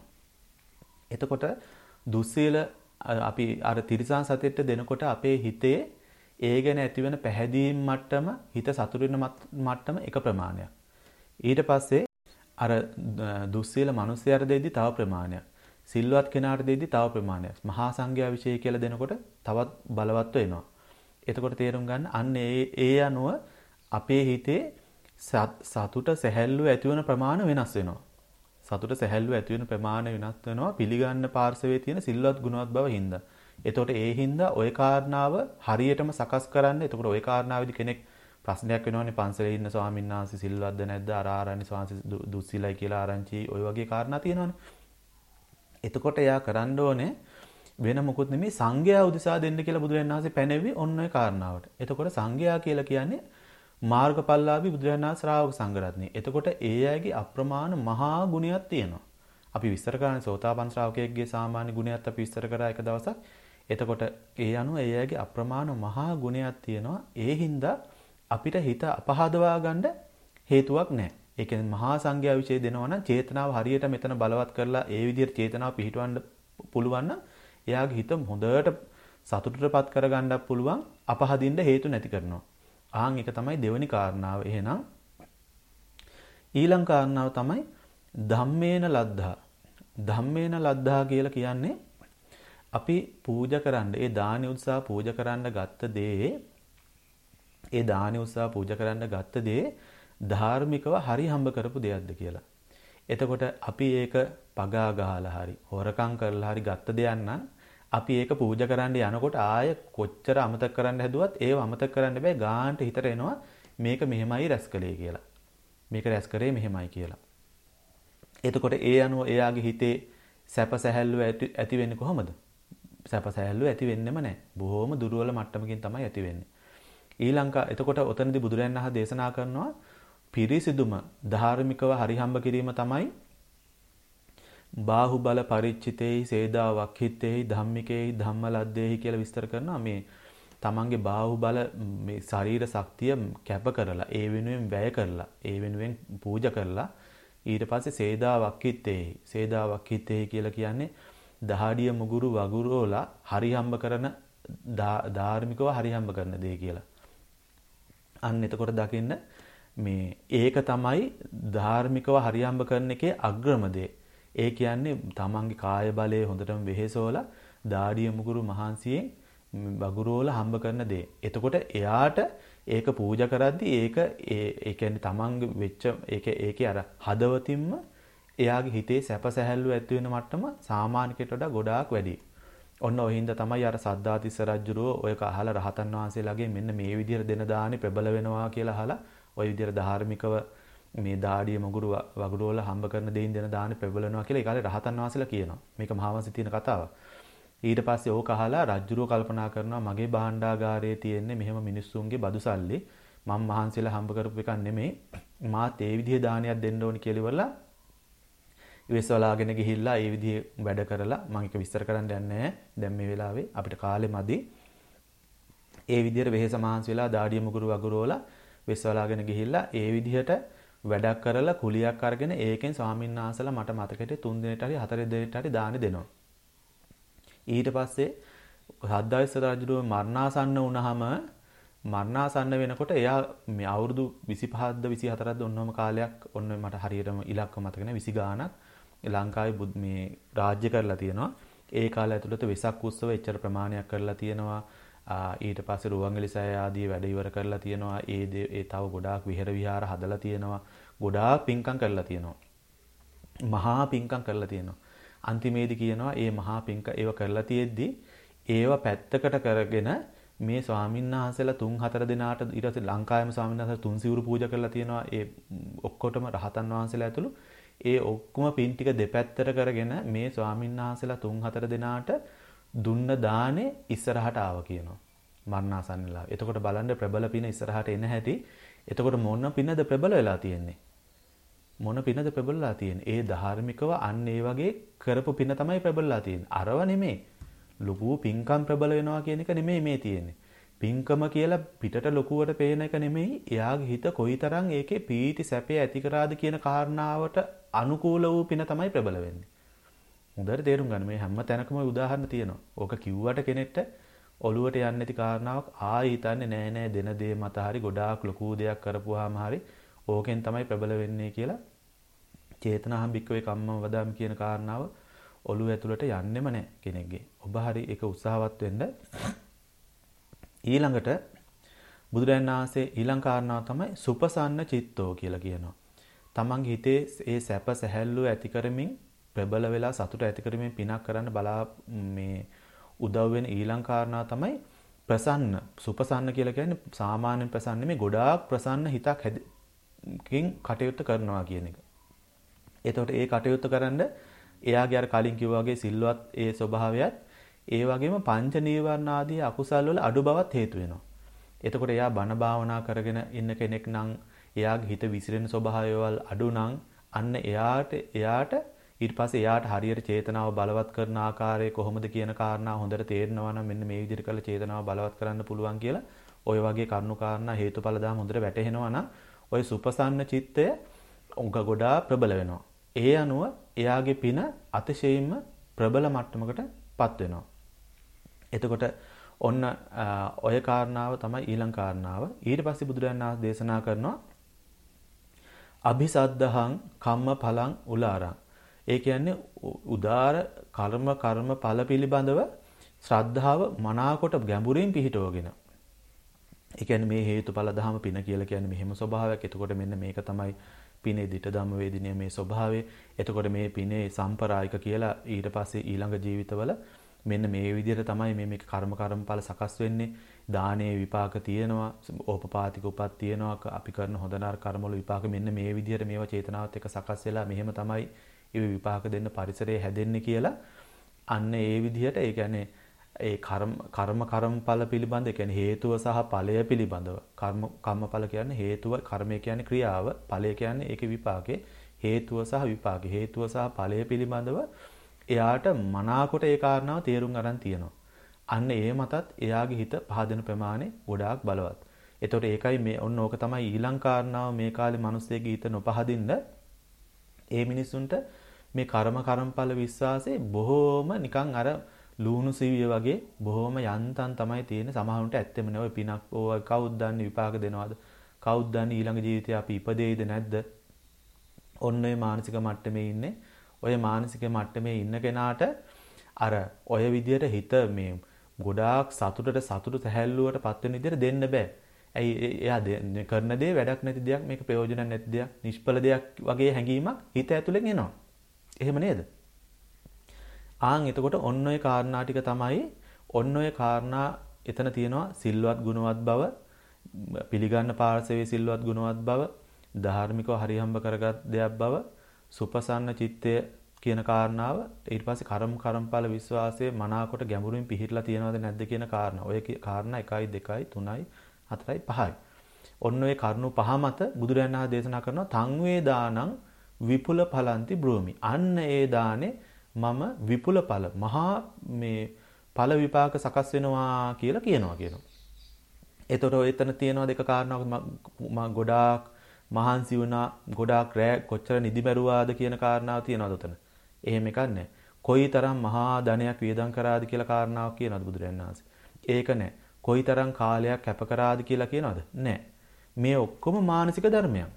එතකොට දුස්සීල අපි අර තිරසන් සතෙක්ට දෙනකොට අපේ හිතේ ඒ ගැන ඇතිවෙන පැහැදීම් මට්ටම, හිත සතුටු වෙන මට්ටම එක ප්‍රමාණයක්. ඊට පස්සේ අර දුස්සීල මිනිස්යාට දෙද්දි තව ප්‍රමාණයක්. සිල්වත් කෙනාට දෙද්දි තව ප්‍රමාණයක්. මහා සංඝයා විශේෂ කියලා දෙනකොට තවත් බලවත්ව එනවා. එතකොට තේරුම් ගන්න අන්න ඒ ඒ අනුව අපේ හිතේ සතුට සැහැල්ලුව ඇතිවන ප්‍රමාණය වෙනස් වෙනවා. සතුට සැහැල්ලුව ඇති වෙන ප්‍රමාණය වෙනස් වෙනවා පිළිගන්න පාර්ශවයේ තියෙන සිල්වත් ගුණවත් බව හින්දා. එතකොට ඒ හින්දා ওই කාරණාව හරියටම සකස් කරන්න. එතකොට ওই කාරණාවේදී කෙනෙක් ප්‍රශ්නයක් වෙනවනේ පන්සලේ ඉන්න ස්වාමීන් වහන්සේ සිල්වත්ද නැද්ද? අර ආරණ්‍ය ස්වාමීන් දුස්සීලයි කියලා ආරංචි ওই වගේ කාරණා තියෙනවනේ. එතකොට එයා කරන්න ඕනේ වෙන මොකුත් නෙමෙයි සංඝයා උදෙසා දෙන්න කියලා බුදුරජාණන් වහන්සේ පැනෙවි ඔන්න ඔය කාරණාවට. එතකොට සංඝයා කියලා කියන්නේ මාර්ගඵලලාභී බුදුරජාණන් වහන්සේ ශ්‍රාවක සංඝරත්නය. එතකොට ඒ අයගේ අප්‍රමාණ මහා ගුණයක් තියෙනවා. අපි විස්තර කරන්නේ සෝතාපන්න ශ්‍රාවකයෙක්ගේ සාමාන්‍ය ගුණයක් අපි විස්තර කරා එක දවසක්. එතකොට ඒ අනුව ඒ අයගේ අප්‍රමාණ මහා ගුණයක් තියෙනවා. ඒ හින්දා අපිට හිත අපහදවා ගන්න හේතුවක් නැහැ. ඒ කියන්නේ මහා සංඝයා විශේෂ දෙනවා නම් චේතනාව හරියට මෙතන බලවත් කරලා ඒ විදිහට චේතනාව පිහිටවන්න පුළුවන් නම් එයාගේ හිත හොඳට සතුටටපත් කරගන්නත් පුළුවන් අපහදින්න හේතු නැති කරනවා. ආන් එක තමයි දෙවෙනි කාරණාව. එහෙනම් ඊළඟ කාරණාව තමයි ධම්මේන ලද්ධා. ධම්මේන ලද්ධා කියලා කියන්නේ අපි පූජා කරන්න, ඒ දානි උත්සාහ පූජා කරන්න ගත්ත දේ, ඒ දානි උත්සාහ පූජා කරන්න ගත්ත දේ ධාර්මිකව හරි හම්බ කරපු දෙයක්ද කියලා. එතකොට අපි ඒක පගා ගහලා හරි හොරකම් කරලා හරි ගත්ත දෙයක් නම් අපි ඒක පූජා කරන්න යනකොට ආය කොච්චර අමතක කරන්න හැදුවත් ඒව අමතක කරන්න බෑ. ගාන්ට හිතට එනවා මේක මෙහෙමයි රැස් කළේ කියලා. මේක රැස් කරේ මෙහෙමයි කියලා. එතකොට ඒ අනුව එයාගේ හිතේ සැප සැහැල්ලුව ඇති වෙන්නේ කොහොමද? සැප සැහැල්ලුව ඇති වෙන්නෙම නැහැ. බොහොම දුර්වල මට්ටමකින් තමයි ඇති වෙන්නේ. ඊළඟ එතකොට ඔතනදී බුදුරයන් වහන්සේ දේශනා කරනවා පිරිසිදුම ධාර්මිකව හරි හම්බ කිරීම තමයි බාහුබල පරිච්ඡිතේහි සේදා වක්ඛිතේහි ධම්මිකේහි ධම්මලද්දේහි කියලා විස්තර කරනවා. මේ තමන්ගේ බාහුබල මේ ශරීර ශක්තිය කැප කරලා ඒ වෙනුවෙන් වැය කරලා ඒ වෙනුවෙන් පූජා කරලා ඊට පස්සේ සේදා වක්ඛිතේහි සේදා වක්ඛිතේහි කියලා කියන්නේ දහඩිය මුගුරු වගුරුවලා හරි හම්බ කරන ධාර්මිකව හරි හම්බ කරන දේ කියලා. අන්න එතකොට දකින්න මේ ඒක තමයි ධාර්මිකව හරි හම්බ කරන එකේ අග්‍රම දේ. ඒ කියන්නේ තමන්ගේ කාය බලය හොඳටම වෙහෙසෝලා දාඩිය මුගුරු මහන්සියෙන් වගුරුවලා හම්බ කරන දේ. එතකොට එයාට ඒක පූජා කරද්දී ඒක ඒ කියන්නේ තමන්ගේ වෙච්ච ඒක ඒකේ අර හදවතින්ම එයාගේ හිතේ සැප සැහැල්ලුව ඇති වෙන මට්ටම සාමාන්‍යකට වඩා ගොඩාක් වැඩි. ඔන්න ඔය හින්දා තමයි අර සද්ධාතිස්ස රජුරෝ ඔයක අහලා රහතන් වහන්සේලාගේ මෙන්න මේ විදිහට දෙන දානි ප්‍රබල වෙනවා කියලා අහලා ඔය විදිහට ධාර්මිකව මේ දාඩිය මුගුරු වගුරු වල හම්බ කරන දෙයින් දෙන දානි ප්‍රබල වෙනවා කියලා ඒ කාලේ රහතන් වහන්සේලා කියනවා. මේක මහාවංශයේ තියෙන කතාවක්. ඊට පස්සේ ඕක අහලා රජුරෝ කල්පනා කරනවා මගේ භාණ්ඩාගාරයේ තියෙන්නේ මෙහෙම මිනිස්සුන්ගේ බදු සල්ලි මම මහන්සියලා හම්බ කරපු එකක් නෙමෙයි. මාත් ඒ විදිහේ දානයක් දෙන්න ඕනි කියලා ඉවරලා ඉවසලාගෙන ගිහිල්ලා ඒ විදිහේ වැඩ කරලා මම ඒක විස්තර කරන්න යන්නේ නැහැ. දැන් මේ වෙලාවේ අපිට කාලෙ මදි. ඒ විදිහට වෙහෙස මහන්සි වෙලා දාඩිය මුගුරු වගුරු වල විශ්වලාගෙන ගිහිල්ලා ඒ විදිහට වැඩක් කරලා කුලියක් අරගෙන ඒකෙන් ස්වාමීන් වහන්සේලා මට මතකෙට තුන් දිනට හරි හතර දිනට හරි දාන දෙනවා. ඊට පස්සේ සද්ධාවිස්ස රජුගේ මරණාසන්න වුණාම මරණාසන්න වෙනකොට එයා මේ අවුරුදු විසිපහක්ද විසිහතරක්ද ඔන්නෝම කාලයක් ඔන්න මට හරියටම ඉලක්ක මතක නැහැ විසි ගාණක් ලංකාවේ මේ රාජ්‍ය කරලා තියෙනවා. ඒ කාලය ඇතුළත වෙසක් උත්සව එච්චර ප්‍රමාණයක් කරලා තියෙනවා. ඊට පස්සේ රුවන්වැලි සෑය ආදී වැඩ ඉවර කරලා තියෙනවා. ඒ ඒ තව ගොඩාක් විහෙර විහාර හදලා තියෙනවා. ගොඩාක් පින්කම් කරලා තියෙනවා. මහා පින්කම් කරලා තියෙනවා. අන්තිමේදී කියනවා මේ මහා පින්ක ඒව කරලා තියෙද්දි ඒව පැත්තකට කරගෙන මේ ස්වාමීන් වහන්සේලා තුන් හතර දිනාට ඊට පස්සේ ලංකාවේම ස්වාමීන් වහන්සේලා තුන් සිවුරු පූජා කරලා තියෙනවා. ඒ ඔක්කොටම රහතන් වහන්සේලා ඇතුළු ඒ ඔක්කොම පින් ටික දෙපැත්තට කරගෙන මේ ස්වාමීන් වහන්සේලා තුන් හතර දිනාට දුන්න දානේ ඉස්සරහට ආව කියනවා. මරණාසන්නලා. එතකොට බලන්න ප්‍රබල පින ඉස්සරහට එන හැටි. එතකොට මොන පිනද ප්‍රබල වෙලා තියෙන්නේ? මොන පිනද ප්‍රබලලා තියෙන්නේ? ඒ ධාර්මිකව අන්න ඒ වගේ කරපු පින තමයි ප්‍රබලලා තියෙන්නේ. අරව නෙමෙයි. ලොකු පින්කම් ප්‍රබල වෙනවා කියන එක නෙමෙයි මේ තියෙන්නේ. පින්කම කියලා පිටට ලොකුවට පේන එක නෙමෙයි. එයාගේ හිත කොයිතරම් ඒකේ පීති සැපේ ඇති කරාද කියන කාරණාවට අනුකූල වූ පින තමයි ප්‍රබල වෙන්නේ. හොඳට තේරුම් ගන්න මේ හැම තැනකම උදාහරණ තියෙනවා. ඕක කිව්වට කෙනෙක්ට ඔළුවට යන්නේ නැති කාරණාවක් ආයි හිතන්නේ නෑ නෑ දෙන දේ මත හරි ගොඩාක් ලොකු දෙයක් කරපුවාම හරි ඕකෙන් තමයි ප්‍රබල වෙන්නේ කියලා චේතනාහම් භික්කවේ කම්මම වදාමි කියන කාරණාව ඔළුව ඇතුළට යන්නෙම නෑ කෙනෙක්ගේ. ඔබ හරි ඒක උත්සාහවත් වෙන්න. ඊළඟට බුදුරජාණන් වහන්සේ ඊළඟ කාරණාව තමයි සුපසන්න චිත්තෝ කියලා කියනවා. තමන්ගේ හිතේ ඒ සැප සැහැල්ලුව ඇති කරමින් ප්‍රබල වෙලා සතුට ඇති කරමින් පිනක් කරන්න බලා මේ උදව් වෙන ඊළඟ කාරණාව තමයි ප්‍රසන්න. සුපසන්න කියලා කියන්නේ සාමාන්‍ය ප්‍රසන්න නෙමෙයි ගොඩාක් ප්‍රසන්න හිතක් හැදකින් කටයුතු කරනවා කියන එක. එතකොට ඒ කටයුතු කරන්න එයාගේ අර කලින් කිව්වා වගේ සිල්වත් ඒ ස්වභාවයත් ඒ වගේම පංච නීවරණ ආදී අකුසල් වල අඩු බවත් හේතු වෙනවා. එතකොට එයා බණ භාවනා කරගෙන ඉන්න කෙනෙක් නම් එයාගේ හිත විසිරෙන ස්වභාවයවල් අඩු නම් අන්න එයාට එයාට ඊට පස්සේ එයාට හරියට චේතනාව බලවත් කරන ආකාරය කොහොමද කියන කාරණා හොඳට තේරෙනවා නම් මෙන්න මේ විදිහට කරලා චේතනාව බලවත් කරන්න පුළුවන් කියලා ඔය වගේ කරුණු කාරණා හේතුඵල දාම හොඳට වැටහෙනවා නම් ඔය සුපසන්න චිත්තය උඟ ගොඩා ප්‍රබල වෙනවා. ඒ අනුව එයාගේ පින අතිශයින්ම ප්‍රබල මට්ටමකටපත් වෙනවා. එතකොට ඔන්න ඔය කාරණාව තමයි ඊළඟ කාරණාව. ඊට පස්සේ බුදුරජාණන් වහන්සේ දේශනා කරනවා අபிසද්දහං කම්ම ඵලං උලාරං. ඒ කියන්නේ උදාර කර්ම කර්ම ඵල පිළිබඳව ශ්‍රද්ධාව මනාකොට ගැඹුරින් පිහිටවගෙන. ඒ කියන්නේ මේ හේතුඵල ධම පින කියලා කියන්නේ මෙහෙම ස්වභාවයක්. එතකොට මෙන්න මේක තමයි පිනේ දිට ධම්ම වේදිනිය මේ ස්වභාවය. එතකොට මේ පිනේ සම්ප්‍රායික කියලා ඊට පස්සේ ඊළඟ ජීවිතවල මෙන්න මේ විදිහට තමයි මේ මේක කර්ම කර්මඵල සකස් වෙන්නේ. දානයේ විපාක තියෙනවා, ඕපපාතික උපත් තියෙනවා, අපි කරන හොඳ නරක කර්මවල විපාක මෙන්න මේ විදිහට මේවා චේතනාවත් එක්ක සකස් වෙලා මෙහෙම තමයි ඒ විපාක දෙන්න පරිසරය හැදෙන්නේ කියලා අන්න ඒ විදිහට ඒ කියන්නේ ඒ කර්ම කර්ම කර්මඵල පිළිබඳ ඒ කියන්නේ හේතුව සහ ඵලය පිළිබඳව කර්ම කම්මඵල කියන්නේ හේතුව කර්මය කියන්නේ ක්‍රියාව ඵලය කියන්නේ ඒකේ විපාකේ හේතුව සහ විපාකේ හේතුව සහ ඵලය පිළිබඳව එයාට මනාකොට ඒ කාරණාව තේරුම් අරන් තියෙනවා. අන්න ඒ මතත් එයාගේ හිත පහදෙන ප්‍රමාණය ගොඩාක් බලවත්. එතකොට ඒකයි මේ ඔන්න ඕක තමයි ඊළඟ කාරණාව මේ කාලේ මිනිස්සෙගේ හිත නොපහදින්න ඒ මිනිසුන්ට මේ කර්ම කර්මඵල විශ්වාසයේ බොහෝම නිකන් අර ලූණු සිවිය වගේ බොහෝම යන්තම් තමයි තියෙන. සමහරුන්ට ඇත්තෙම නෙවෙයි පිනක් ඕවා කවුද දන්නේ විපාක දෙනවද? කවුද දන්නේ ඊළඟ ජීවිතේ අපි ඉපදෙයිද නැද්ද? ඔන්න ඔය මානසික මට්ටමේ ඉන්නේ. ඔය මානසික මට්ටමේ ඉන්න කෙනාට අර ඔය විදියට හිත මේ ගොඩාක් සතුටට සතුට සැහැල්ලුවට පත් වෙන විදියට දෙන්න බෑ. ඇයි එයා කරන දේ වැඩක් නැති දෙයක්, මේක ප්‍රයෝජනක් නැති දෙයක්, නිෂ්ඵල දෙයක් වගේ හැඟීමක් හිත ඇතුලෙන් එනවා. එහෙම නේද? ආන් එතකොට ඔන්න ඔය කාරණා ටික තමයි ඔන්න ඔය කාරණා එතන තියෙනවා සිල්වත් ගුණවත් බව, පිළිගන්න පාර්ශවයේ සිල්වත් ගුණවත් බව, ධාර්මිකව හරිහම්බ කරගත් දෙයක් බව, සුපසන්න චිත්තය කියන කාරණාව, ඊට පස්සේ කර්ම කර්මඵල විශ්වාසයේ මනාකොට ගැඹුරින් පිහිටලා තියෙනවද නැද්ද කියන කාරණා. ඔය කාරණා එකයි දෙකයි තුනයි හතරයි පහයි. ඔන්න ඔය කරුණු පහ මත බුදුරජාණන් වහන්සේ දේශනා කරනවා තං වේ දානං විපුල ඵලಂತಿ බ්‍රෝමි. අන්න ඒ දානේ මම විපුල ඵල මහා මේ ඵල විපාක සකස් වෙනවා කියලා කියනවා කියනවා. ඒතකොට ඔය එතන තියෙනවා දෙක කාරණාවක් මම ගොඩාක් මහන්සි වුණා, ගොඩාක් රැ කොච්චර නිදි මරුවාද කියන කාරණාව තියෙනවද උතන? එහෙම එකක් නැහැ. කොයිතරම් මහා ධනයක් වියදම් කරාද කියලා කාරණාවක් කියනවද බුදුරජාණන් වහන්සේ? ඒක නැහැ. කොයිතරම් කාලයක් කැප කරාද කියලා කියනවද? නැහැ. මේ ඔක්කොම මානසික ධර්මයක්.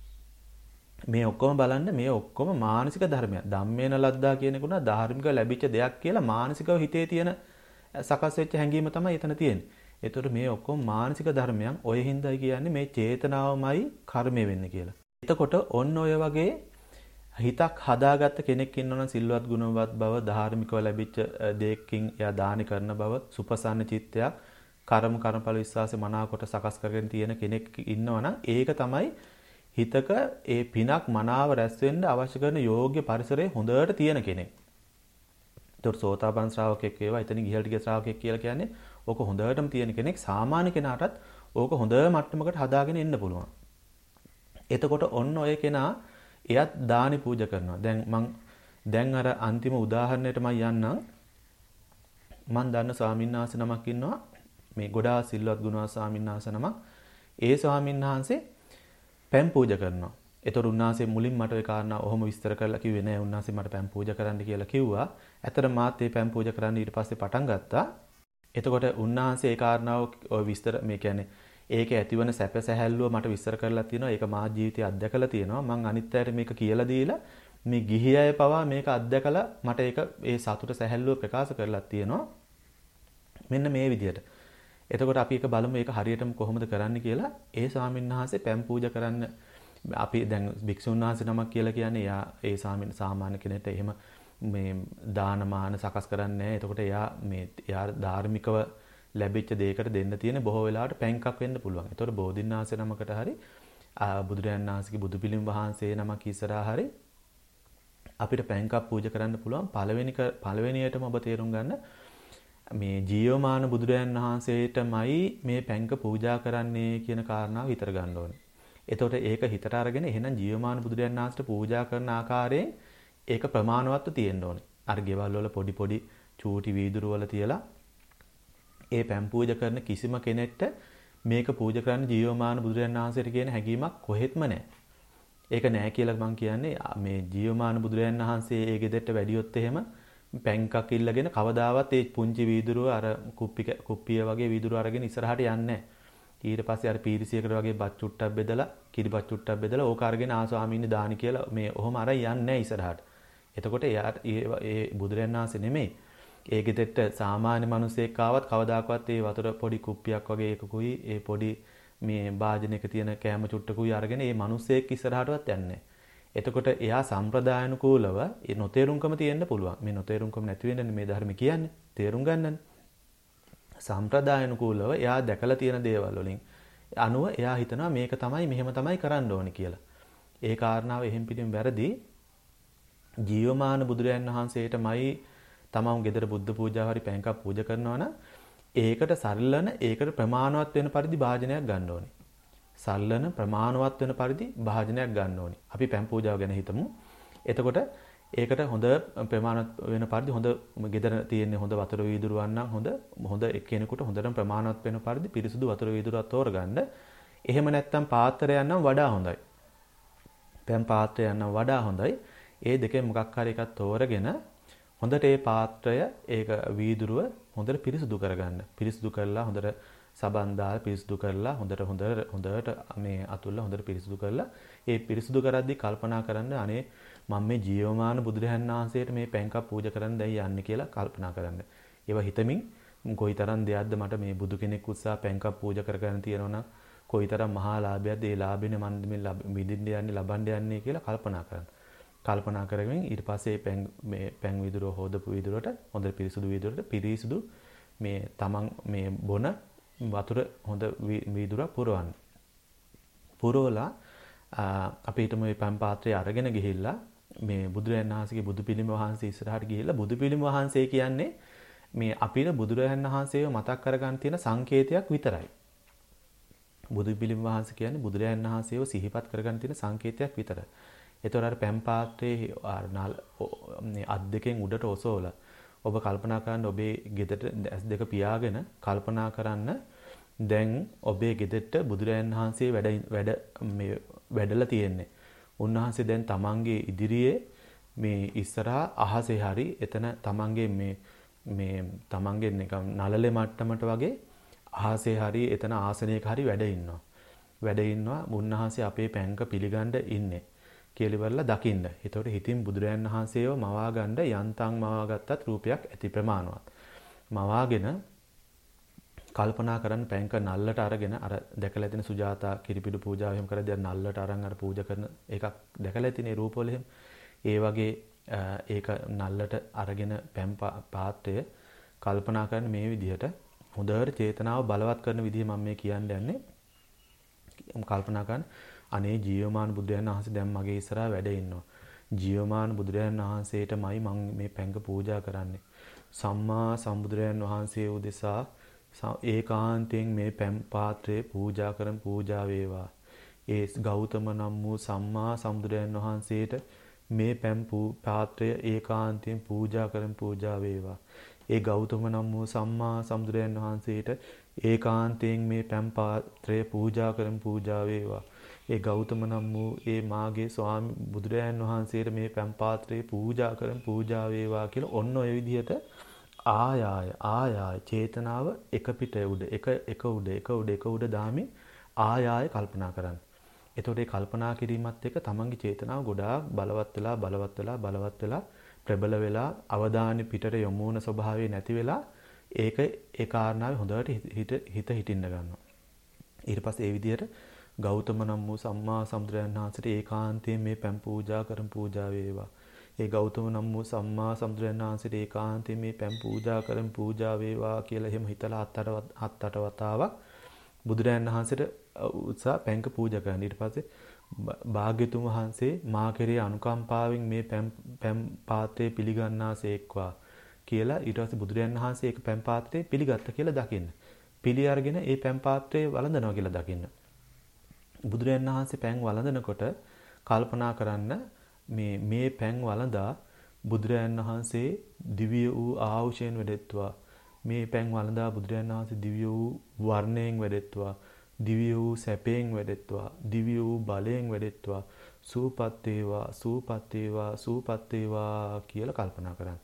මේ ඔක්කොම බලන්න මේ ඔක්කොම මානසික ධර්මයක්. ධම්මේන ලද්දා කියනකුණ ධාර්මිකව ලැබිච්ච දෙයක් කියලා මානසිකව හිතේ තියෙන සකස් වෙච්ච හැඟීම තමයි එතන තියෙන්නේ. ඒතකොට මේ ඔක්කොම මානසික ධර්මයන් ඔය හින්දායි කියන්නේ මේ චේතනාවමයි කර්මය වෙන්නේ කියලා. එතකොට ඔන්න ඔය වගේ හිතක් හදාගත්ත කෙනෙක් ඉන්නවනම් සිල්වත් ගුණවත් බව, ධාර්මිකව ලැබිච්ච දෙයකින් එයා දානි කරන බව, සුපසන්න චිත්තයක්, කර්ම කර්මඵල විශ්වාසය මනාකොට සකස් කරගෙන තියෙන කෙනෙක් ඉන්නවනම් ඒක තමයි හිතක ඒ පිනක් මනාව රැස් වෙන්න අවශ්‍ය කරන යෝග්‍ය පරිසරය හොඳට තියෙන කෙනෙක්. ඒතකොට සෝතාපන්න ශ්‍රාවකෙක් වේවා, එතනින් ඉහළට ගිය ශ්‍රාවකෙක් කියලා කියන්නේ ඕක හොඳටම තියෙන කෙනෙක්. සාමාන්‍ය කෙනාටත් ඕක හොඳ මට්ටමකට හදාගෙන ඉන්න පුළුවන්. එතකොට ඔන්න ඔය කෙනා එයත් දානි පූජා කරනවා. දැන් මං දැන් අර අන්තිම උදාහරණයට මම යන්නම්. මං දන්න ස්වාමීන් වහන්සේ නමක් ඉන්නවා. මේ ගොඩාක් සිල්වත් ගුණවත් ස්වාමීන් වහන්සේ නමක්. ඒ ස්වාමීන් වහන්සේ පැන් පූජා කරනවා. ඒතර උන්වහන්සේ මුලින් මට ඒ කාරණා ඔහොම විස්තර කරලා කිව්වේ නෑ. උන්වහන්සේ මට පැන් පූජා කරන්න කියලා කිව්වා. ඇතර මාත් මේ පැන් පූජා කරන්න ඊට පස්සේ පටන් ගත්තා. එතකොට උන්වහන්සේ ඒ කාරණාව ඔය විස්තර මේ කියන්නේ ඒකේ ඇතිවන සැප සැහැල්ලුව මට විස්තර කරලා තියෙනවා. ඒක මා ජීවිතයේ අත්දැකලා තියෙනවා. මං අනිත් අයට මේක කියලා දීලා මේ ගිහි අය පවා මේක අත්දැකලා මට ඒක ඒ සතුට සැහැල්ලුව ප්‍රකාශ කරලා තියෙනවා. මෙන්න මේ විදිහට. එතකොට අපි ඒක බලමු ඒක හරියටම කොහොමද කරන්න කියලා. ඒ ස්වාමීන් වහන්සේ පැන් පූජා කරන්න අපි දැන් භික්ෂුන් වහන්සේ නමක් කියලා කියන්නේ එයා ඒ ස්වාමීන් සාමාන්‍ය කෙනෙක්ට එහෙම මේ දානමාන සකස් කරන්නේ නැහැ. එතකොට එයා මේ එයා ධාර්මිකව ලැබිච්ච දෙයකට දෙන්න තියෙන බොහෝ වෙලාවට පැන්කක් වෙන්න පුළුවන්. එතකොට බෝධින්නාංශ නමකට හරි බුදුරජාණන් වහන්සේගේ බුදු පිළිම වහන්සේ නමක් ඉස්සරහා හරි අපිට පැන්කක් පූජා කරන්න පුළුවන්. පළවෙනි පළවෙනියටම ඔබ තේරුම් ගන්න මේ ජීවමාන බුදුරජාණන් වහන්සේටමයි මේ පැන්ක පූජා කරන්නේ කියන කාරණාව විතර ගන්න ඕනේ. එතකොට ඒක හිතට අරගෙන එහෙනම් ජීවමාන බුදුරජාණන් වහන්සේට පූජා කරන ආකාරයෙන් ඒක ප්‍රමාණවත්ව තියෙන්න ඕනේ. අර ගෙවල් වල පොඩි පොඩි චූටි වීදුරු වල තියලා ඒ පැන් පූජා කරන කිසිම කෙනෙක්ට මේක පූජා කරන්න ජීවමාන බුදුරජාණන් වහන්සේට කියන හැඟීමක් කොහෙත්ම නැහැ. ඒක නැහැ කියලා මම කියන්නේ මේ ජීවමාන බුදුරජාණන් වහන්සේ ඒ ගෙදරට වැඩියොත් එහෙම පැන්කක් ඉල්ලගෙන කවදාවත් ඒ පුංචි වීදුරුව අර කුප්පි කුප්පිය වගේ වීදුරුව අරගෙන ඉස්සරහට යන්නේ නැහැ. ඊට පස්සේ අර පීරිසියකට වගේ බත් චුට්ටක් බෙදලා කිරි බත් චුට්ටක් බෙදලා ඕක අරගෙන ආ ස්වාමීන් දානි කියලා මේ ඔහොම අර යන්නේ නැහැ ඉස්සරහට. එතකොට එයාට ඒ බුදුරයන් වහන්සේ නෙමෙයි. ඒ ගෙදරට සාමාන්‍ය මිනිසෙක් ආවත් කවදාකවත් ඒ වතුර පොඩි කුප්පියක් වගේ එකකුයි ඒ පොඩි මේ භාජනයක තියෙන කෑම චුට්ටකුයි අරගෙන ඒ මිනිසෙක් ඉස්සරහටවත් යන්නේ නැහැ. එතකොට එයා සම්ප්‍රදායනුකූලව ඒ නොතේරුම්කම තියෙන්න පුළුවන්. මේ නොතේරුම්කම නැති වෙන්නේ මේ ධර්ම කියන්නේ. තේරුම් ගන්නනේ. සම්ප්‍රදායනුකූලව එයා දැකලා තියෙන දේවල් වලින් අනුව එයා හිතනවා මේක තමයි මෙහෙම තමයි කරන්න ඕනේ කියලා. ඒ කාරණාව එහෙම් පිටින් වැරදි. ජීවමාන බුදුරයන් වහන්සේටමයි තමන් ගෙදර බුද්ධ පූජාව හරි පැන්කක් පූජා කරනවා නම් ඒකට සරලන ඒකට ප්‍රමාණවත් වෙන පරිදි භාජනයක් ගන්න ඕනේ. සල්ලන ප්‍රමාණවත් වෙන පරිදි භාජනයක් ගන්න ඕනේ. අපි පැන් පූජාව ගැන හිතමු. එතකොට ඒකට හොඳ ප්‍රමාණවත් වෙන පරිදි හොඳ ගෙදර තියෙන හොඳ වතුර වීදුරුවක් නම් හොඳ හොඳ එක්කෙනෙකුට හොඳටම ප්‍රමාණවත් වෙන පරිදි පිරිසුදු වතුර වීදුරුවක් තෝරගන්න. එහෙම නැත්නම් පාත්‍රයක් නම් වඩා හොඳයි. පැන් පාත්‍රයක් නම් වඩා හොඳයි. ඒ දෙකෙන් මොකක් හරි එකක් තෝරගෙන හොඳට ඒ පාත්‍රය ඒක වීදුරුව හොඳට පිරිසුදු කරගන්න. පිරිසුදු කරලා හොඳට සබන් දාලා පිරිසුදු කරලා හොඳට හොඳට හොඳට මේ අතුල්ලා හොඳට පිරිසුදු කරලා ඒ පිරිසුදු කරද්දී කල්පනා කරන්න අනේ මම මේ ජීවමාන බුදුරජාණන් වහන්සේට මේ පැන්කක් පූජා කරන්න දැන් යන්නේ කියලා කල්පනා කරන්න. ඒවා හිතමින් කොයිතරම් දෙයක්ද මට මේ බුදු කෙනෙක් උත්සාහ පැන්කක් පූජා කරගන්න තියෙනවා නම් කොයිතරම් මහා ලාභයක්ද ඒ ලාභෙනේ මම මේ විඳින්න යන්නේ ලබන්න යන්නේ කියලා කල්පනා කරන්න. කල්පනා කරගෙන ඊට පස්සේ පැන් මේ පැන් වීදුරුව හොදපු වීදුරුවට හොඳට පිරිසුදු වීදුරුවට පිරිසුදු මේ තමන් මේ බොන වතුර හොඳ වීදුරක් පුරවන්න. පුරවලා අපි හිතමු මේ පැන් පාත්‍රය අරගෙන ගිහිල්ලා මේ බුදුරජාණන් වහන්සේගේ බුදු පිළිම වහන්සේ ඉස්සරහට ගිහිල්ලා බුදු පිළිම වහන්සේ කියන්නේ මේ අපිට බුදුරජාණන් වහන්සේව මතක් කරගන්න තියෙන සංකේතයක් විතරයි. බුදු පිළිම වහන්සේ කියන්නේ බුදුරජාණන් වහන්සේව සිහිපත් කරගන්න තියෙන සංකේතයක් විතරයි. ඒතොර අර පැන් පාත්‍රයේ අත් දෙකෙන් උඩට ඔසවලා ඔබ කල්පනා කරන්න ඔබේ ගෙදරට ඇස් දෙක පියාගෙන කල්පනා කරන්න දැන් ඔබේ ගෙදරට බුදුරජාණන් වහන්සේ වැඩ වැඩ මේ වැඩලා තියෙන්නේ. උන්වහන්සේ දැන් තමන්ගේ ඉදිරියේ මේ ඉස්සරහා අහසේ හරි එතන තමන්ගේ මේ මේ තමන්ගේ නිකම් නළලේ මට්ටමට වගේ අහසේ හරි එතන ආසනයක හරි වැඩ ඉන්නවා. වැඩ ඉන්නවා උන්වහන්සේ අපේ පැන්ක පිළිගන්න ඉන්නේ. කියලා දකින්න. ඒතකොට හිතින් බුදුරජාණන් වහන්සේව මවා ගන්න යන්තම් මවා ගත්තත් රූපයක් ඇති ප්‍රමාණවත්. මවාගෙන කල්පනා කරන් පැන්ක නල්ලට අරගෙන අර දැකලා තියෙන සුජාතා කිරිපිඩු පූජාව එහෙම කරද්දී අර නල්ලට අරන් අර පූජා කරන එකක් දැකලා තියෙන රූපවල එහෙම. ඒ වගේ ඒක නල්ලට අරගෙන පැන් පාත්‍රය කල්පනා කරන මේ විදිහට හොඳට චේතනාව බලවත් කරන විදිහ මම මේ කියන්න යන්නේ. කල්පනා කරන අනේ ජීවමාන බුදුරජාණන් වහන්සේ දැන් මගේ ඉස්සරහා වැඩ ඉන්නවා. ජීවමාන බුදුරජාණන් වහන්සේටමයි මම මේ පැන්ක පූජා කරන්නේ. සම්මා සම්බුදුරජාණන් වහන්සේ උදෙසා ඒකාන්තයෙන් මේ පැන් පාත්‍රය පූජා කරන් පූජා වේවා. ඒ ගෞතම නම් වූ සම්මා සම්බුදුරජාණන් වහන්සේට මේ පැන් පාත්‍රය ඒකාන්තයෙන් පූජා කරන් පූජා වේවා. ඒ ගෞතම නම් වූ සම්මා සම්බුදුරජාණන් වහන්සේට ඒකාන්තයෙන් මේ පැන් පාත්‍රය පූජා කරන් පූජා වේවා. ඒ ගෞතම නම් වූ ඒ මාගේ ස්වාමි බුදුරජාණන් වහන්සේට මේ පැන් පාත්‍රය පූජා කරන් පූජා වේවා කියලා ඔන්න ඔය විදිහට ආයාය ආයාය චේතනාව එක පිට උඩ එක එක උඩ එක උඩ එක උඩ දාමි ආයාය කල්පනා කරන්න. එතකොට මේ කල්පනා කිරීමත් එක්ක තමන්ගේ චේතනාව ගොඩාක් බලවත් වෙලා බලවත් වෙලා බලවත් වෙලා ප්‍රබල වෙලා අවධානය පිටට යොමු වන ස්වභාවය නැති වෙලා ඒක ඒ කාරණාවේ හොඳට හිත හිත හිටින්න ගන්නවා. ඊට පස්සේ ඒ විදිහට ගෞතම නම් වූ සම්මා සම්බුදුරජාණන් වහන්සේට ඒකාන්තයෙන් මේ පැන් පූජා කරන් පූජා වේවා. ඒ ගෞතම නම් වූ සම්මා සම්බුදුරජාණන් වහන්සේට ඒකාන්තයෙන් මේ පැන් පූජා කරන් පූජා වේවා කියලා එහෙම හිතලා හත් අට හත් අට වතාවක් බුදුරජාණන් වහන්සේට උත්සාහ පැන්ක පූජා කරන්න. ඊට පස්සේ භාග්‍යතුන් වහන්සේ මා කෙරේ අනුකම්පාවෙන් මේ පැන් පාත්‍රය පිළිගන්නාසේක්වා කියලා ඊට පස්සේ බුදුරජාණන් වහන්සේ ඒක පැන් පාත්‍රය පිළිගත්ත කියලා දකින්න. පිළි අරගෙන ඒ පැන් පාත්‍රය වළඳනවා කියලා දකින්න. බුදුරජාණන් වහන්සේ පැන් වළඳනකොට කල්පනා කරන්න මේ මේ පැන් වළඳා බුදුරජාණන් වහන්සේ දිව්‍ය වූ ආයුෂයෙන් වැඩෙත්වා. මේ පැන් වළඳා බුදුරජාණන් වහන්සේ දිව්‍ය වූ වර්ණයෙන් වැඩෙත්වා. දිව්‍ය වූ සැපයෙන් වැඩෙත්වා. දිව්‍ය වූ බලයෙන් වැඩෙත්වා. සූපත් වේවා සූපත් වේවා සූපත් වේවා කියලා කල්පනා කරන්න.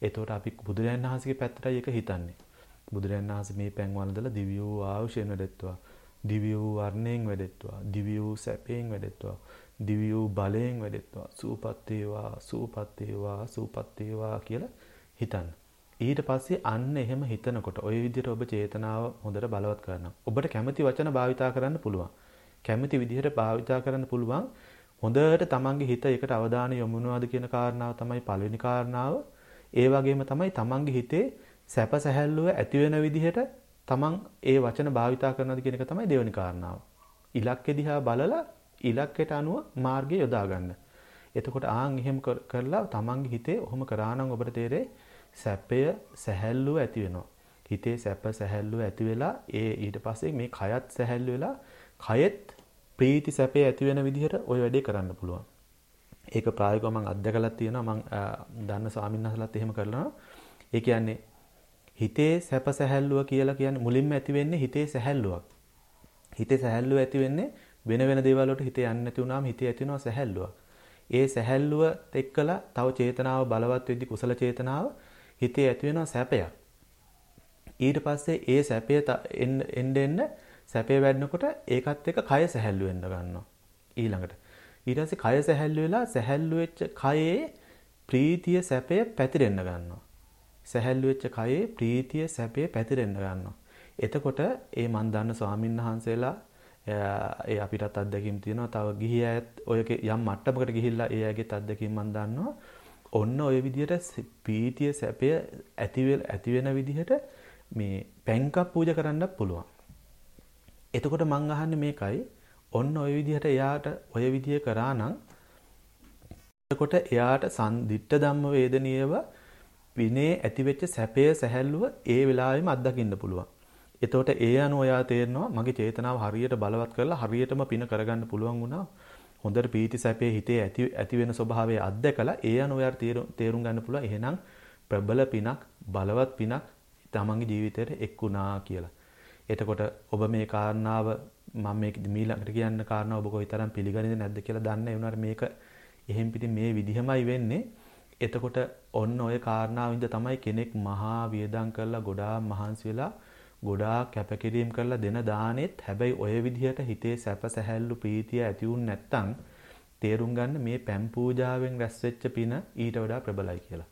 එතකොට අපි බුදුරජාණන් වහන්සේගේ පැත්තටයි ඒක හිතන්නේ. බුදුරජාණන් වහන්සේ මේ පෑන් වලදලා දිව්‍ය වූ ආයුෂයෙන් වැඩෙත්වා, දිව්‍ය වූ වර්ණයෙන් වැඩෙත්වා, දිව්‍ය වූ සැපයෙන් වැඩෙත්වා, දිව්‍ය වූ බලයෙන් වැඩෙත්වා, සූපත් වේවා, සූපත් වේවා, සූපත් වේවා කියලා හිතන්න. ඊට පස්සේ අන්න එහෙම හිතනකොට ওই විදිහට ඔබ චේතනාව හොඳට බලවත් කරනවා. ඔබට කැමති වචන භාවිතා කරන්න පුළුවන්. කැමති විදිහට භාවිතා කරන්න පුළුවන්. හොඳට තමන්ගේ හිත එකට අවධානය යොමු වෙනවාද කියන කාරණාව තමයි පළවෙනි කාරණාව. ඒ වගේම තමයි තමන්ගේ හිතේ සැප සැහැල්ලුව ඇති වෙන විදිහට තමන් ඒ වචන භාවිතා කරනවාද කියන එක තමයි දෙවෙනි කාරණාව. ඉලක්කෙ දිහා බලලා ඉලක්කයට අනුව මාර්ගය යොදා ගන්න. එතකොට ආන් එහෙම කරලා තමන්ගේ හිතේ ඔහොම කරා නම් ඔබට තේරෙයි සැපය සැහැල්ලුව ඇති වෙනවා. හිතේ සැප සැහැල්ලුව ඇති වෙලා ඒ ඊට පස්සේ මේ කයත් සැහැල්ලු වෙලා කයෙත් ප්‍රීති සැපේ ඇති වෙන විදිහට ওই වැඩේ කරන්න පුළුවන්. ඒක ප්‍රායෝගිකව මම අත්දැකලා තියෙනවා. මම දන්න ස්වාමීන් වහන්සේලාත් එහෙම කරලා. ඒ කියන්නේ හිතේ සැප සැහැල්ලුව කියලා කියන්නේ මුලින්ම ඇති වෙන්නේ හිතේ සැහැල්ලුවක්. හිතේ සැහැල්ලුව ඇති වෙන්නේ වෙන වෙන දේවල් වලට හිතේ යන්නේ නැති වුණාම හිතේ ඇති වෙනවා සැහැල්ලුවක්. ඒ සැහැල්ලුවත් එක්කලා තව චේතනාව බලවත් වෙද්දි කුසල චේතනාව හිතේ ඇති වෙනවා සැපයක්. ඊට පස්සේ ඒ සැපය එන්න එන්න සැපේ වැඩනකොට ඒකත් එක්ක කය සැහැල්ලු වෙන්න ගන්නවා. ඊළඟට ඊට පස්සේ කය සැහැල්ලු වෙලා සැහැල්ලු වෙච්ච කයේ ප්‍රීතිය සැපය පැතිරෙන්න ගන්නවා. සැහැල්ලු වෙච්ච කයේ ප්‍රීතිය සැපය පැතිරෙන්න ගන්නවා. එතකොට ඒ මන් දන්න ස්වාමීන් වහන්සේලා ඒ අපිටත් අත්දැකීම් තියෙනවා. තව ගිහි අයත් ඔය යම් මට්ටමකට ගිහිල්ලා ඒ අයගේත් අත්දැකීම් මන් දන්නවා. ඔන්න ඔය විදිහට ප්‍රීතිය සැපය ඇති ඇති වෙන විදිහට මේ පැන්කක් පූජා කරන්නත් පුළුවන්. එතකොට මං අහන්නේ මේකයි. ඔන්න ඔය විදිහට එයාට ඔය විදිය කරා නම් එතකොට එයාට සම්දිත්ත ධම්ම වේදනීයව විනේ ඇතිවෙච්ච සැපය සැහැල්ලුව ඒ වෙලාවෙම අත්දකින්න පුළුවන්. එතකොට ඒ අනුව එයා තේරෙනවා මගේ චේතනාව හරියට බලවත් කරලා හරියටම පින කරගන්න පුළුවන් වුණා. හොඳට පීති සැපේ හිතේ ඇති ඇති වෙන ස්වභාවය අත්දැකලා ඒ අනුව එයාට තේරුම් ගන්න පුළුවන්. එහෙනම් ප්‍රබල පිනක් බලවත් පිනක් තමන්ගේ ජීවිතේට එක්ුණා කියලා. එතකොට ඔබ මේ කාරණාව මම මේක මීළඟට කියන්න කාරණාව ඔබ කොයිතරම් පිළිගන්නේද නැද්ද කියලා දන්නේ නැහැ. උනාට මේක එහෙම් පිටින් මේ විදිහමයි වෙන්නේ. එතකොට ඔන්න ඔය කාරණාවින්ද තමයි කෙනෙක් මහා වියදම් කරලා ගොඩාක් මහන්සි වෙලා ගොඩාක් කැපකිරීම කරලා දෙන දානෙත් හැබැයි ඔය විදිහට හිතේ සැප සැහැල්ලු ප්‍රීතිය ඇති වුන් නැත්තම් තේරුම් ගන්න මේ පැන් පූජාවෙන් රැස්වෙච්ච පින ඊට වඩා ප්‍රබලයි කියලා.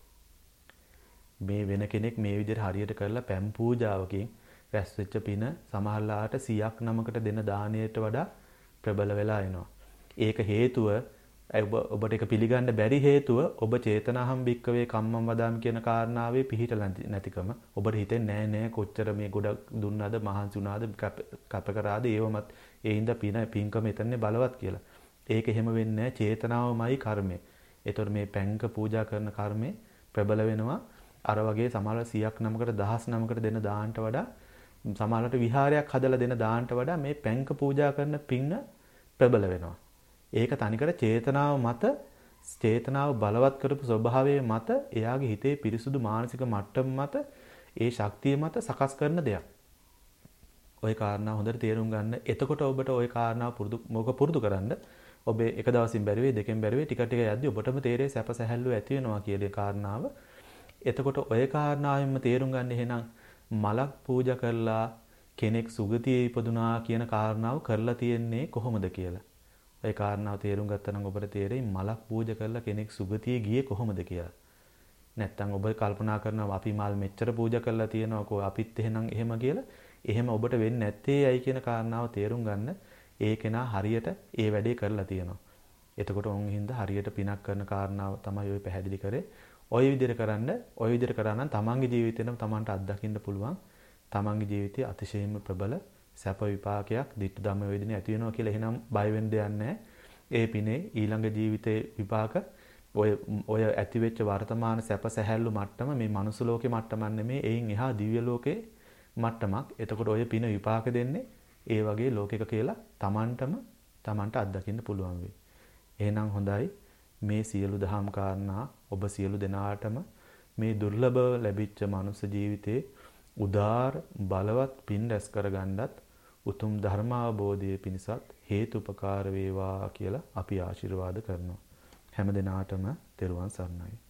මේ වෙන කෙනෙක් මේ විදිහට හරියට කරලා පැන් පූජාවකින් රැස්වෙච්ච පින සමහරලාට සියයක් නමකට දෙන දාණයට වඩා ප්‍රබල වෙලා එනවා. ඒක හේතුව ඔබ ඔබට ඒක පිළිගන්න බැරි හේතුව ඔබ චේතනාහම් භික්කවේ කම්මම් වදාම් කියන කාරණාවේ පිහිටලා නැතිකම. ඔබට හිතෙන්නේ නෑ නෑ කොච්චර මේ ගොඩක් දුන්නාද මහන්සි වුණාද කැප කරාද ඒවමත් ඒ හින්දා පින පින්කම එතනනේ බලවත් කියලා. ඒක එහෙම වෙන්නේ නෑ. චේතනාවමයි කර්මය. ඒතකොට මේ පැන්ක පූජා කරන කර්මය ප්‍රබල වෙනවා. අර වගේ සමහර සියයක් නමකට දහස් නමකට දෙන දාන්නට වඩා සමහරට විහාරයක් හදලා දෙන දාන්නට වඩා මේ පැන්ක පූජා කරන පින්න ප්‍රබල වෙනවා. ඒක තනිකර චේතනාව මත චේතනාව බලවත් කරපු ස්වභාවයේ මත එයාගේ හිතේ පිරිසුදු මානසික මට්ටම මත ඒ ශක්තිය මත සකස් කරන දෙයක්. ওই කාරණා හොඳට තේරුම් ගන්න. එතකොට ඔබට ওই කාරණා පුරුදු මොක පුරුදු කරන්න ඔබ එක දවසින් බැරි වෙයි දෙකෙන් බැරි වෙයි ටික ටික යද්දි ඔබටම තේරෙයි සැප සැහැල්ලුව ඇති වෙනවා කියන කාරණාව. එතකොට ওই කාරණාවෙන්ම තේරුම් ගන්න එහෙනම් මලක් පූජා කරලා කෙනෙක් සුගතියේ ඉපදුනා කියන කාරණාව කරලා තියෙන්නේ කොහොමද කියලා. ඒ කාරණාව තේරුම් ගත්තා නම් ඔබට තේරෙයි මලක් පූජා කරලා කෙනෙක් සුගතියේ ගියේ කොහොමද කියලා. නැත්තම් ඔබ කල්පනා කරනවා අපි මල් මෙච්චර පූජා කරලා තියෙනවා කො අපිත් එහෙනම් එහෙම කියලා. එහෙම ඔබට වෙන්නේ නැත්තේ ඇයි කියන කාරණාව තේරුම් ගන්න. ඒ කෙනා හරියට ඒ වැඩේ කරලා තියෙනවා. එතකොට උන් හින්දා හරියට පිනක් කරන කාරණාව තමයි ඔය පැහැදිලි කරේ. ඔය විදිහට කරන්න ඔය විදිහට කරා නම් තමන්ගේ ජීවිතේම තමන්ට අත්දකින්න පුළුවන්. තමන්ගේ ජීවිතයේ අතිශයින්ම ප්‍රබල සැප විපාකයක් ditth ධම්ම වේදිනේ ඇති වෙනවා කියලා එහෙනම් බය වෙන්න දෙයක් නැහැ. ඒ පිනේ ඊළඟ ජීවිතේ විපාක ඔය ඔය ඇති වෙච්ච වර්තමාන සැප සැහැල්ලු මට්ටම මේ මනුස්ස ලෝකේ මට්ටමක් නෙමෙයි. එයින් එහා දිව්‍ය ලෝකේ මට්ටමක්. එතකොට ඔය පින විපාක දෙන්නේ ඒ වගේ ලෝකයක කියලා තමන්ටම තමන්ට අත්දකින්න පුළුවන් වෙයි. එහෙනම් හොඳයි. මේ සියලු දහම් කාරණා ඔබ සියලු දෙනාටම මේ දුර්ලභව ලැබිච්ච මනුස්ස ජීවිතේ උදාර බලවත් පින් රැස් කරගන්නත් උතුම් ධර්මාවබෝධයේ පිණිසත් හේතුපකාර වේවා කියලා අපි ආශිර්වාද කරනවා. හැම දිනාටම තෙරුවන් සරණයි.